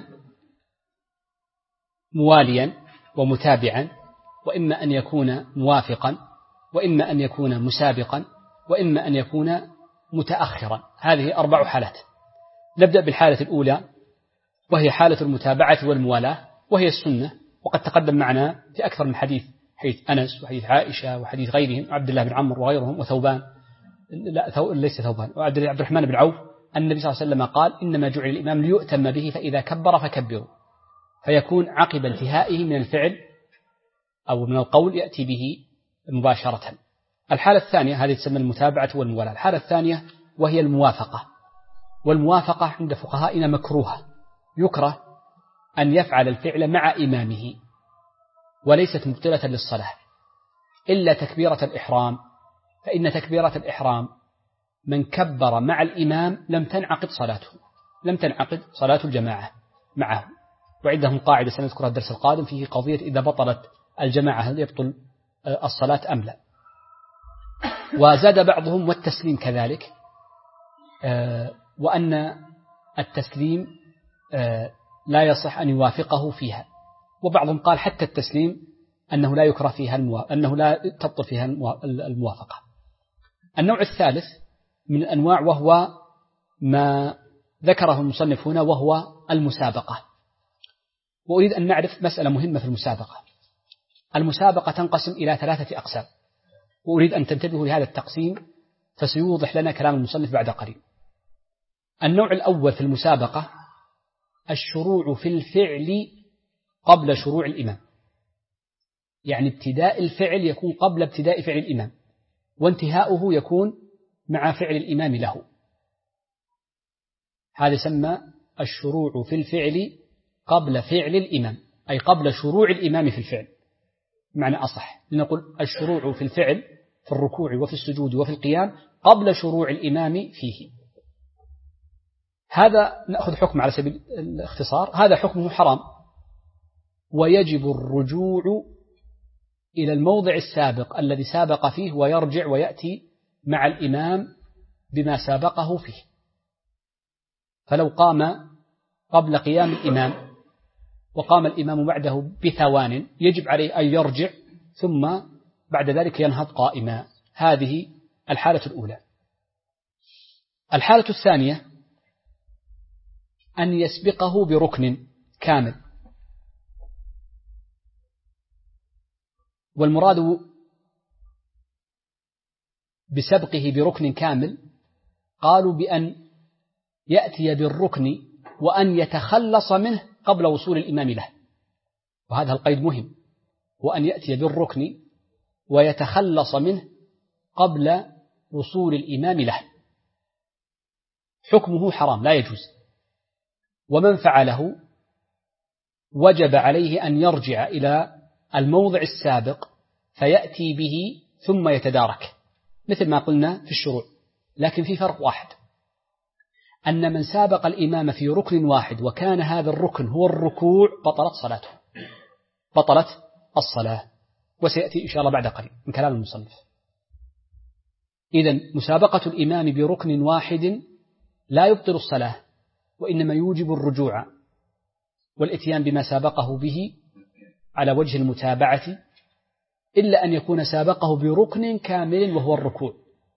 مواليا ومتابعا، وإما أن يكون موافقا، وإما أن يكون مسابقا، وإما أن يكون متأخرا. هذه 4 حالات. نبدأ بالحالة الأولى، وهي حالة المتابعة والموالاة، وهي السنة، وقد تقدم معنا في أكثر من حديث أنس وحديث عائشة وحديث غيرهم، عبد الله بن عمرو وغيرهم، وثوبان، ليس ثوبان، وعبد الرحمن بن عوف، النبي صلى الله عليه وسلم قال: إنما جعل الإمام ليؤتم به، فإذا كبر فكبروا، فيكون عقب انتهائه من الفعل أو من القول يأتي به مباشرة. الحالة الثانية، هذه تسمى المتابعة والموالاة. الحالة الثانية وهي الموافقة، والموافقة عند فقهائنا مكروهة، يكره أن يفعل الفعل مع إمامه، وليست مبطلة للصلاة إلا تكبيرة الإحرام، فإن تكبيرة الإحرام من كبر مع الإمام لم تنعقد صلاة الجماعة معه. وعندهم قاعدة سنذكرها الدرس القادم فيه قضية إذا بطلت الجماعة هل يبطل الصلاة أم لا. وزاد بعضهم والتسليم كذلك، وأن التسليم لا يصح أن يوافقه فيها. وبعضهم قال حتى التسليم أنه لا يكره فيها أنه لا تبطل فيها الموافقة. النوع الثالث من الأنواع وهو ما ذكره المصنف هنا، وهو المسابقة. وأريد أن نعرف مسألة مهمة في المسابقة. المسابقة تنقسم إلى 3 أقسام، وأريد أن تنتبهوا لهذا التقسيم فسيوضح لنا كلام المصنف بعد قليل. النوع الأول في المسابقة الشروع في الفعل قبل شروع الإمام، يعني ابتداء الفعل يكون قبل ابتداء فعل الإمام، وانتهاؤه يكون مع فعل الإمام له. هذا يسمى الشروع في الفعل قبل فعل الإمام، أي قبل شروع الإمام في الفعل. معنى أصح لنقول الشروع في الفعل في الركوع وفي السجود وفي القيام قبل شروع الإمام فيه. هذا نأخذ حكم على سبيل الاختصار، هذا حكمه حرام، ويجب الرجوع إلى الموضع السابق الذي سابق فيه، ويرجع ويأتي مع الإمام بما سابقه فيه. فلو قام قبل قيام الإمام وقام الإمام بعده بثوان يجب عليه أن يرجع ثم بعد ذلك ينهض قائما. هذه الحالة الأولى. الحالة الثانية أن يسبقه بركن كامل، والمراد بسبقه بركن كامل قالوا بأن يأتي بالركن وأن يتخلص منه قبل وصول الإمام له، وهذا القيد مهم، وأن يأتي بالركن ويتخلص منه قبل وصول الإمام له. حكمه حرام لا يجوز، ومن فعله وجب عليه أن يرجع إلى الموضع السابق فيأتي به ثم يتدارك، مثل ما قلنا في الشروع. لكن في فرق واحد، أن من سابق الإمام في ركن واحد وكان هذا الركن هو الركوع بطلت صلاته، بطلت الصلاة، وسيأتي إن شاء الله بعد قليل من كلام المصنف. إذن مسابقة الإمام بركن واحد لا يبطل الصلاة، وإنما يوجب الرجوع والإتيان بما سابقه به على وجه المتابعة، إلا أن يكون سابقه بركن كامل وهو الركوع،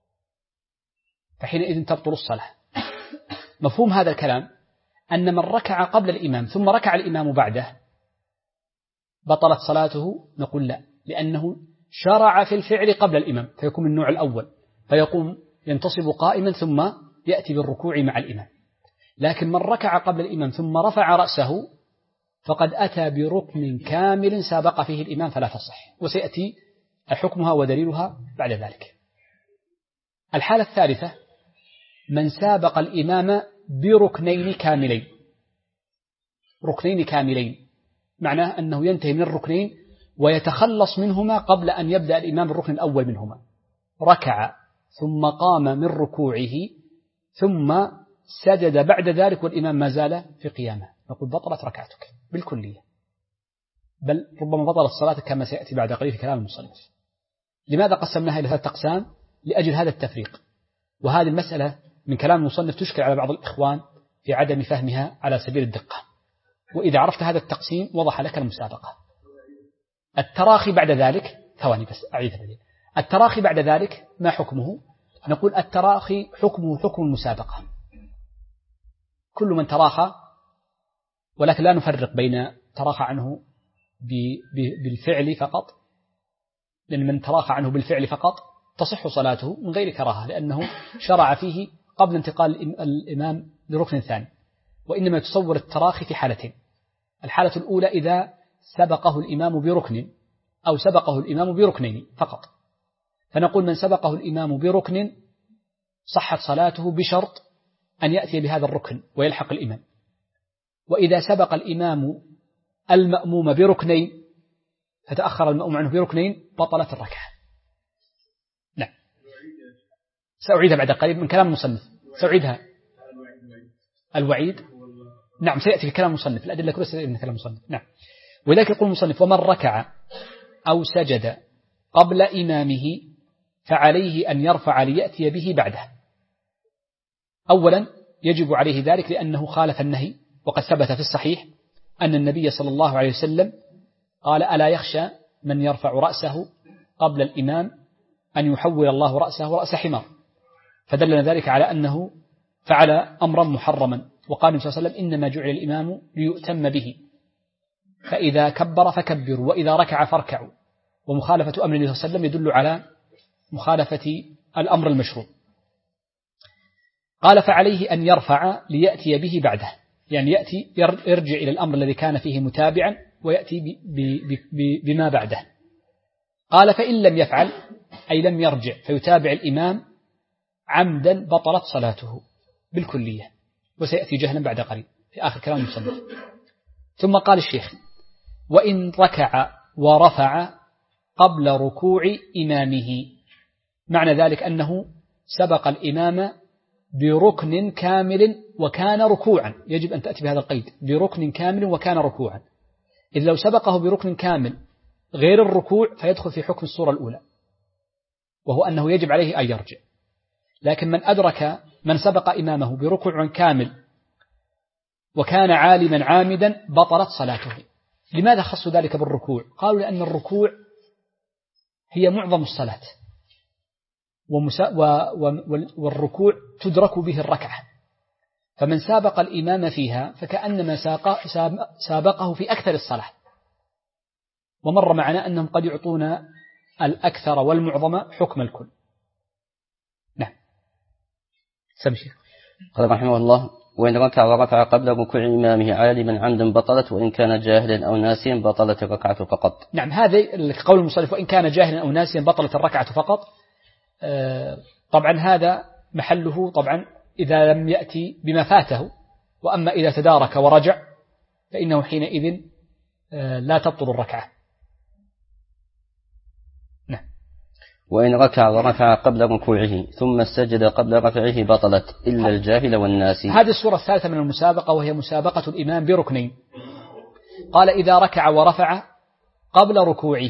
فحينئذ تبطل الصلاة. مفهوم هذا الكلام أن من ركع قبل الإمام ثم ركع الإمام بعده بطلت صلاته؟ نقول لا، لأنه شرع في الفعل قبل الإمام فيكون من النوع الأول، فيقوم ينتصب قائما ثم يأتي بالركوع مع الإمام. لكن من ركع قبل الإمام ثم رفع رأسه فقد أتى بركن كامل سابق فيه الإمام فلا تصح، وسيأتي حكمها ودليلها بعد ذلك. الحالة الثالثة من سابق الإمام بركنين كاملين. ركنين كاملين معناه أنه ينتهي من الركنين ويتخلص منهما قبل أن يبدأ الإمام الركن الأول منهما. ركع ثم قام من ركوعه ثم سجد بعد ذلك والإمام ما زال في قيامه، نقول بطلت ركعتك بالكلية، بل ربما بطلت صلاتك كما سيأتي بعد قليل في كلام المصنف. لماذا قسمناها إلى 3 أقسام؟ لأجل هذا التفريق، وهذه المسألة من كلام المصنف تشكل على بعض الإخوان في عدم فهمها على سبيل الدقة، وإذا عرفت هذا التقسيم وضح لك المسابقة. التراخي بعد ذلك، ثواني بس أعيد هذه، التراخي بعد ذلك ما حكمه؟ نقول التراخي حكمه حكم المسابقة، كل من تراخى، ولكن لا نفرق بين تراخى عنه بالفعل فقط، لأن من تراخى عنه بالفعل فقط تصح صلاته من غير كراهة، لأنه شرع فيه قبل انتقال الإمام لركن ثاني، وإنما يتصور التراخي في حالتين: الحالة الأولى إذا سبقه الإمام بركن أو سبقه الإمام بركنين فقط، فنقول من سبقه الإمام بركن صحت صلاته بشرط أن يأتي بهذا الركن ويلحق الإمام، وإذا سبق الإمام المأموم بركنين فتأخر المأموم عنه بركنين بطلت الركعة. نعم، سأعيدها بعد قليل من كلام المصنف، سأعيدها. الوعيد نعم سيأتي في كلام المصنف، الأدلة كلها سيأتي من كلام المصنف. نعم، ولذلك يقول المصنف: ومن ركع أو سجد قبل إمامه فعليه أن يرفع ليأتي به بعده. أولا يجب عليه ذلك لأنه خالف النهي، وقد ثبت في الصحيح أن النبي صلى الله عليه وسلم قال: ألا يخشى من يرفع رأسه قبل الإمام أن يحول الله رأسه رأس حمار، فدلنا ذلك على أنه فعل أمرا محرما، وقال صلى الله عليه وسلم: إنما جعل الإمام ليؤتم به، فإذا كبر فكبروا وإذا ركع فاركعوا. ومخالفة أمر النبي صلى الله عليه وسلم يدل على مخالفة الأمر المشروع. قال: فعليه أن يرفع ليأتي به بعده، يعني يأتي يرجع إلى الأمر الذي كان فيه متابعا ويأتي بما بعده. قال: فإن لم يفعل أي لم يرجع فيتابع الإمام عمدا بطلت صلاته بالكلية، وسيأتي جهلا بعد قليل في آخر كلام المصنف. ثم قال الشيخ: وإن ركع ورفع قبل ركوع إمامه، معنى ذلك أنه سبق الإمام بركن كامل وكان ركوعا، يجب أن تأتي بهذا القيد: بركن كامل وكان ركوعا. إذ لو سبقه بركن كامل غير الركوع فيدخل في حكم الصورة الأولى، وهو أنه يجب عليه أن يرجع. لكن من أدرك من سبق إمامه بركوع كامل وكان عالما عامدا بطلت صلاته. لماذا خصوا ذلك بالركوع؟ قالوا لأن الركوع هي معظم الصلاة، والركوع تدرك به الركعة، فمن سابق الإمام فيها فكأنما سابقه في أكثر الصلاة. ومر معنا أنهم قد يعطون الأكثر والمعظم حكم الكل. نعم، سمشي. قال رحمه الله: وإن ركع ورفع قبل ركوع إمامه عالما عمدا بطلت، وإن كان جاهلا أو ناسيا بطلت الركعة فقط. نعم، هذا قول المصنف: وإن كان جاهلا أو ناسيا بطلت الركعة فقط. طبعا هذا محله طبعا إذا لم يأتي بما فاته، وأما إذا تدارك ورجع فإنه حينئذ لا تبطل الركعة. نعم. وإن ركع ورفع قبل ركوعه ثم سجد قبل رفعه بطلت إلا الجاهل والناسي. هذه الصورة الثالثة من المسابقة، وهي مسابقة الإمام بركنين. قال: إذا ركع ورفع قبل ركوعه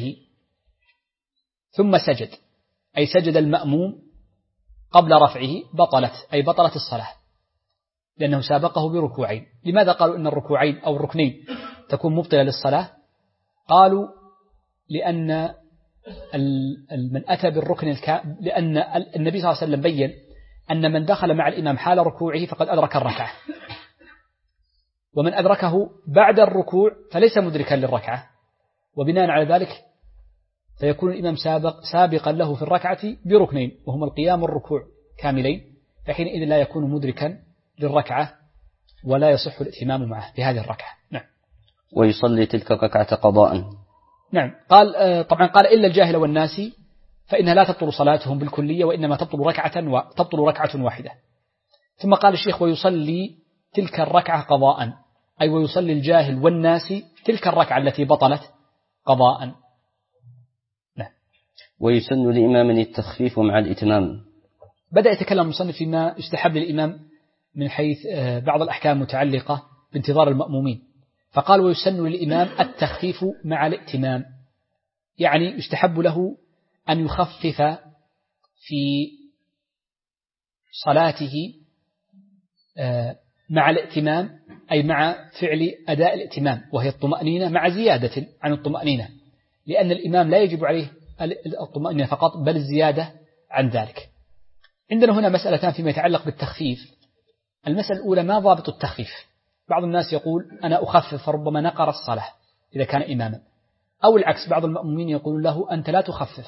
ثم سجد، أي سجد المأموم قبل رفعه بطلت، أي بطلت الصلاة، لأنه سابقه بركوعين. لماذا قالوا إن الركوعين أو الركنين تكون مبطلة للصلاة؟ قالوا لأن من أتى بالركن لأن النبي صلى الله عليه وسلم بين أن من دخل مع الإمام حال ركوعه فقد أدرك الركعة، ومن أدركه بعد الركوع فليس مدركا للركعة، وبناء على ذلك فيكون الإمام سابقا له في الركعة بركنين، وهما القيام والركوع كاملين، فحينئذ لا يكون مدركا للركعة ولا يصح الاتمام معه بهذه الركعة. نعم. ويصلي تلك الركعة قضاء. نعم. قال طبعا قال: إلا الجاهل والناسي فإنها لا تبطل صلاتهم بالكلية، وإنما تبطل ركعة واحدة. ثم قال الشيخ: ويصلي تلك الركعة قضاء، أي ويصلي الجاهل والناسي تلك الركعة التي بطلت قضاء. نعم. ويسن لإمام التخفيف مع الإتمام. بدأ يتكلم المصنف فيما يستحب للإمام من حيث بعض الأحكام متعلقة بانتظار المأمومين، فقال ويسن للإمام التخفيف مع الائتمام، يعني يستحب له أن يخفف في صلاته مع الائتمام، أي مع فعل أداء الائتمام وهي الطمأنينة مع زيادة عن الطمأنينة، لأن الإمام لا يجب عليه الطمأنينة فقط بل الزيادة عن ذلك. عندنا هنا مسألتان فيما يتعلق بالتخفيف. المسألة الأولى ما ضابط التخفيف؟ بعض الناس يقول أنا أخفف فربما نقر الصلاة إذا كان إماما، أو العكس بعض المأمومين يقول له أنت لا تخفف.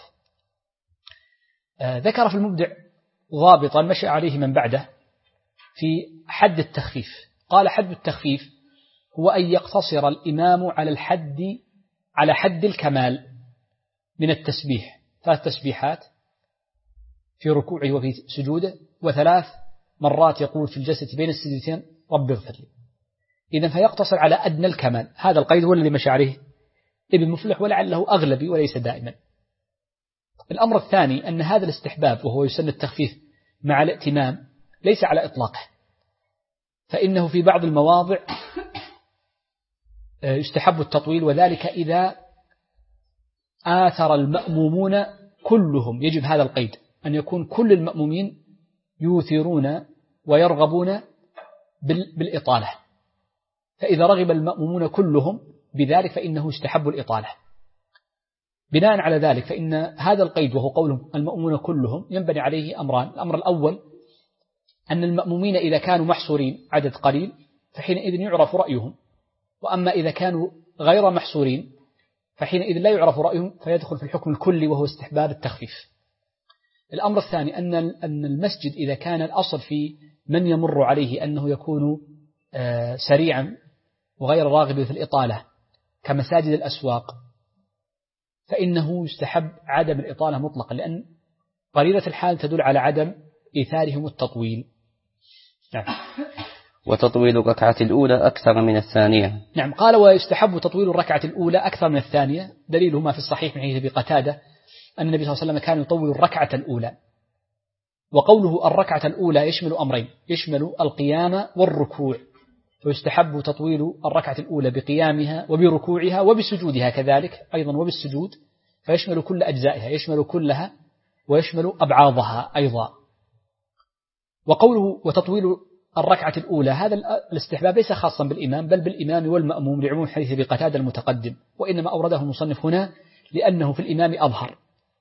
ذكر في المبدع ضابطا مشى عليه من بعده في حد التخفيف. قال حد التخفيف هو أن يقتصر الإمام على حد الكمال من التسبيح، 3 تسبيحات في ركوعه وفي سجوده، و3 مرات يقول في الجلسة بين السجدتين رب اغفر لي. إذن فيقتصر على أدنى الكمال. هذا القيد هو الذي مشى عليه ابن مفلح ولعله أغلبي وليس دائما. الأمر الثاني أن هذا الاستحباب وهو يسن التخفيف مع الائتمام ليس على إطلاقه، فإنه في بعض المواضع يستحب التطويل، وذلك إذا آثر المأمومون كلهم. يجب هذا القيد أن يكون كل المأمومين يوثرون ويرغبون بالإطالة، فإذا رغب المأمومون كلهم بذلك فإنه يستحب الإطالة. بناء على ذلك فإن هذا القيد وهو قولهم المأمومون كلهم ينبني عليه أمران. الأمر الأول أن المأمومين إذا كانوا محصورين عدد قليل فحينئذ يعرف رأيهم، وأما إذا كانوا غير محصورين فحينئذ لا يعرف رأيهم فيدخل في الحكم الكلي وهو استحباب التخفيف. الأمر الثاني أن المسجد إذا كان الأصل في من يمر عليه أنه يكون سريعا وغير راغب في الإطالة كمساجد الأسواق فإنه يستحب عدم الإطالة مطلقا، لأن قرينة الحال تدل على عدم إيثارهم التطويل. نعم. وتطويل الركعة الأولى أكثر من الثانية. نعم. قال ويستحب تطويل الركعة الأولى أكثر من الثانية، دليله ما في الصحيح من حديث أبي قتادة أن النبي صلى الله عليه وسلم كان يطول الركعة الأولى. وقوله الركعة الأولى يشمل أمرين، يشمل القيام والركوع، فيستحب تطويل الركعة الأولى بقيامها وبركوعها وبسجودها كذلك أيضا وبالسجود، فيشمل كل أجزائها، يشمل كلها ويشمل أبعاضها أيضا. وقوله وتطويل الركعة الأولى هذا الاستحباب ليس خاصا بالإمام بل بالإمام والمأموم لعموم حديث أبي قتادة المتقدم، وإنما أورده المصنف هنا لأنه في الإمام أظهر.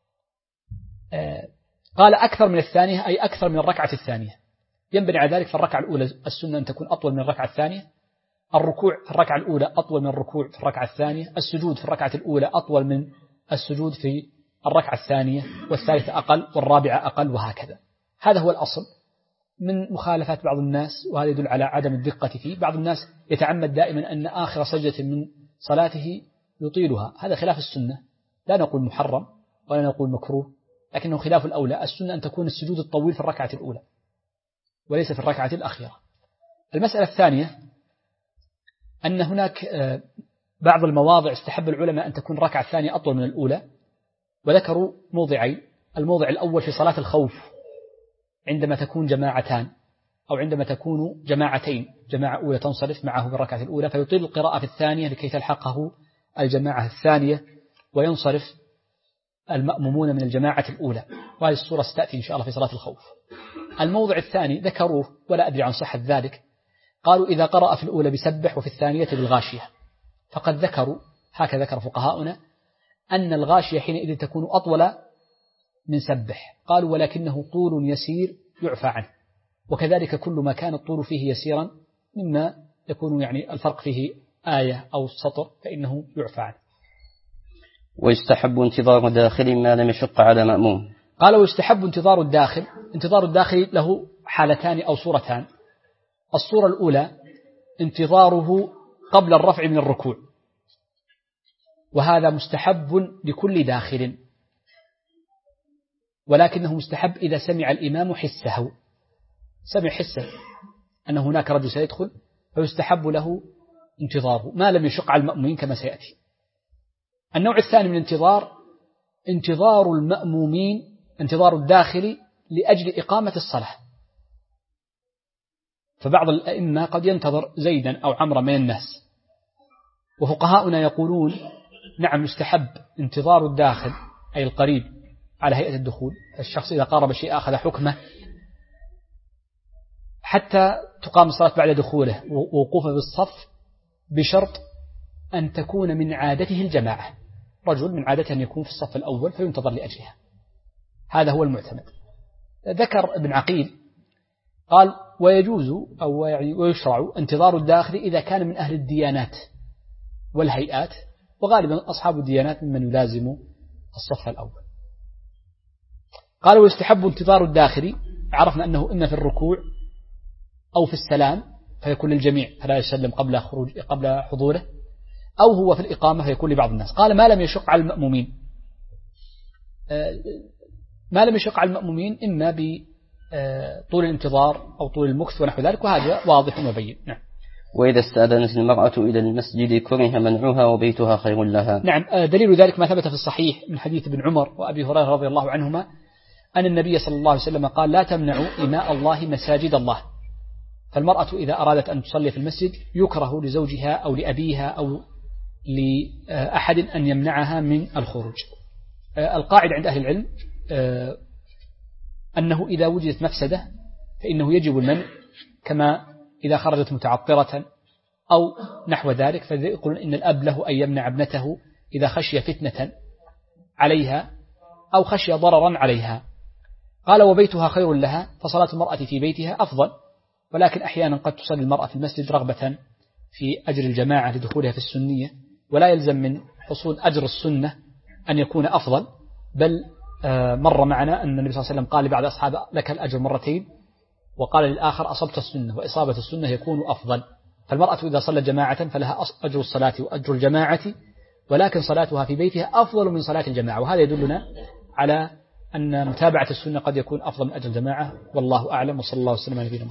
قال أكثر من الثانية أي أكثر من الركعة الثانية، ينبني على ذلك في الركعة الأولى السنة أن تكون أطول من الركعة الثانية، الركوع في الركعة الأولى أطول من الركوع في الركعة الثانية، السجود في الركعة الأولى أطول من السجود في الركعة الثانية، والثالثة أقل والرابعة أقل، وهكذا. هذا هو الأصل من مخالفات بعض الناس، وهذا يدل على عدم الدقة فيه. بعض الناس يتعمد دائما أن آخر سجدة من صلاته يطيلها، هذا خلاف السنة. لا نقول محرم ولا نقول مكروه، لكنه خلاف الأولى. السنة أن تكون السجود الطويل في الركعة الأولى وليس في الركعة الأخيرة. المسألة الثانية أن هناك بعض المواضع استحب العلماء أن تكون الركعة الثانية أطول من الأولى، وذكروا موضعين. الموضع الأول في صلاة الخوف عندما تكون جماعتان أو عندما تكون جماعتين، جماعة أولى تنصرف معه بالركعة الأولى فيطيل القراءة في الثانية لكي تلحقه الجماعة الثانية وينصرف المأمومون من الجماعة الأولى، وهذه الصورة ستأتي إن شاء الله في صلاة الخوف. الموضع الثاني ذكروه ولا أدري عن صحة ذلك، قالوا إذا قرأ في الأولى بسبح وفي الثانية بالغاشية، فقد ذكروا هكذا ذكر فقهاؤنا أن الغاشية حينئذ تكون أطول من سبح، قالوا ولكنه طول يسير يعفى عنه، وكذلك كل ما كان الطول فيه يسيرا مما يكون يعني الفرق فيه آية أو سطر فإنه يعفى عنه. ويستحب انتظار داخل ما لم يشق على مأموم. قال ويستحب انتظار الداخل. انتظار الداخل له حالتان أو صورتان. الصورة الأولى انتظاره قبل الرفع من الركوع، وهذا مستحب لكل داخل، ولكنه مستحب إذا سمع الإمام حسه، سمع حسه أن هناك رجل سيدخل فيستحب له انتظاره ما لم يشق على المأمومين كما سيأتي. النوع الثاني من انتظار المأمومين، انتظار الداخل لأجل إقامة الصلاة، فبعض الأئمة قد ينتظر زيدا أو عمرا من الناس. وفقهاؤنا يقولون نعم يستحب انتظار الداخل أي القريب على هيئة الدخول، الشخص إذا قارب شيء أخذ حكمه حتى تقام الصلاة بعد دخوله ووقوفه بالصف، بشرط أن تكون من عادته الجماعة، رجل من عادته أن يكون في الصف الأول فينتظر لأجلها، هذا هو المعتمد. ذكر ابن عقيل قال ويجوز أو ويشرع انتظار الداخل إذا كان من أهل الديانات والهيئات، وغالبا أصحاب الديانات ممن يلازم الصف الأول. قال ويستحب انتظار الداخل، عرفنا أنه إما في الركوع أو في السلام فيكون للجميع فلا يسلم قبل حضوره، أو هو في الإقامة فيكون لبعض الناس. قال ما لم يشق على المأمومين، ما لم يشق على المأمومين إما بطول الانتظار أو طول المكث ونحو ذلك، وهذا واضح وبين. نعم. وإذا استأذنت المرأة إلى المسجد كره منعها وبيتها خير لها. نعم، دليل ذلك ما ثبت في الصحيح من حديث ابن عمر وأبي هريرة رضي الله عنهما أن النبي صلى الله عليه وسلم قال لا تمنعوا إماء الله مساجد الله. فالمرأة إذا أرادت أن تصلي في المسجد يكره لزوجها أو لأبيها أو لأحد أن يمنعها من الخروج. القاعدة عند أهل العلم أنه إذا وجدت مفسدة فإنه يجب المنع، كما إذا خرجت متعطرة أو نحو ذلك، فيقولون إن الأب له أن يمنع ابنته إذا خشي فتنة عليها أو خشي ضررا عليها. قال وبيتها خير لها، فصلاة المرأة في بيتها أفضل، ولكن أحيانا قد تصلي المرأة في المسجد رغبة في أجر الجماعة لدخولها في السنية، ولا يلزم من حصول أجر السنة أن يكون أفضل، بل مر معنا أن النبي صلى الله عليه وسلم قال لبعض أصحابه لك الأجر مرتين، وقال للآخر أصبت السنة، وإصابة السنة يكون أفضل. فالمرأة إذا صلت جماعة فلها أجر الصلاة وأجر الجماعة، ولكن صلاتها في بيتها أفضل من صلاة الجماعة، وهذا يدلنا على أن متابعة السنة قد يكون أفضل من أجر الجماعة. والله أعلم، وصلى الله وسلم على نبينا محمد.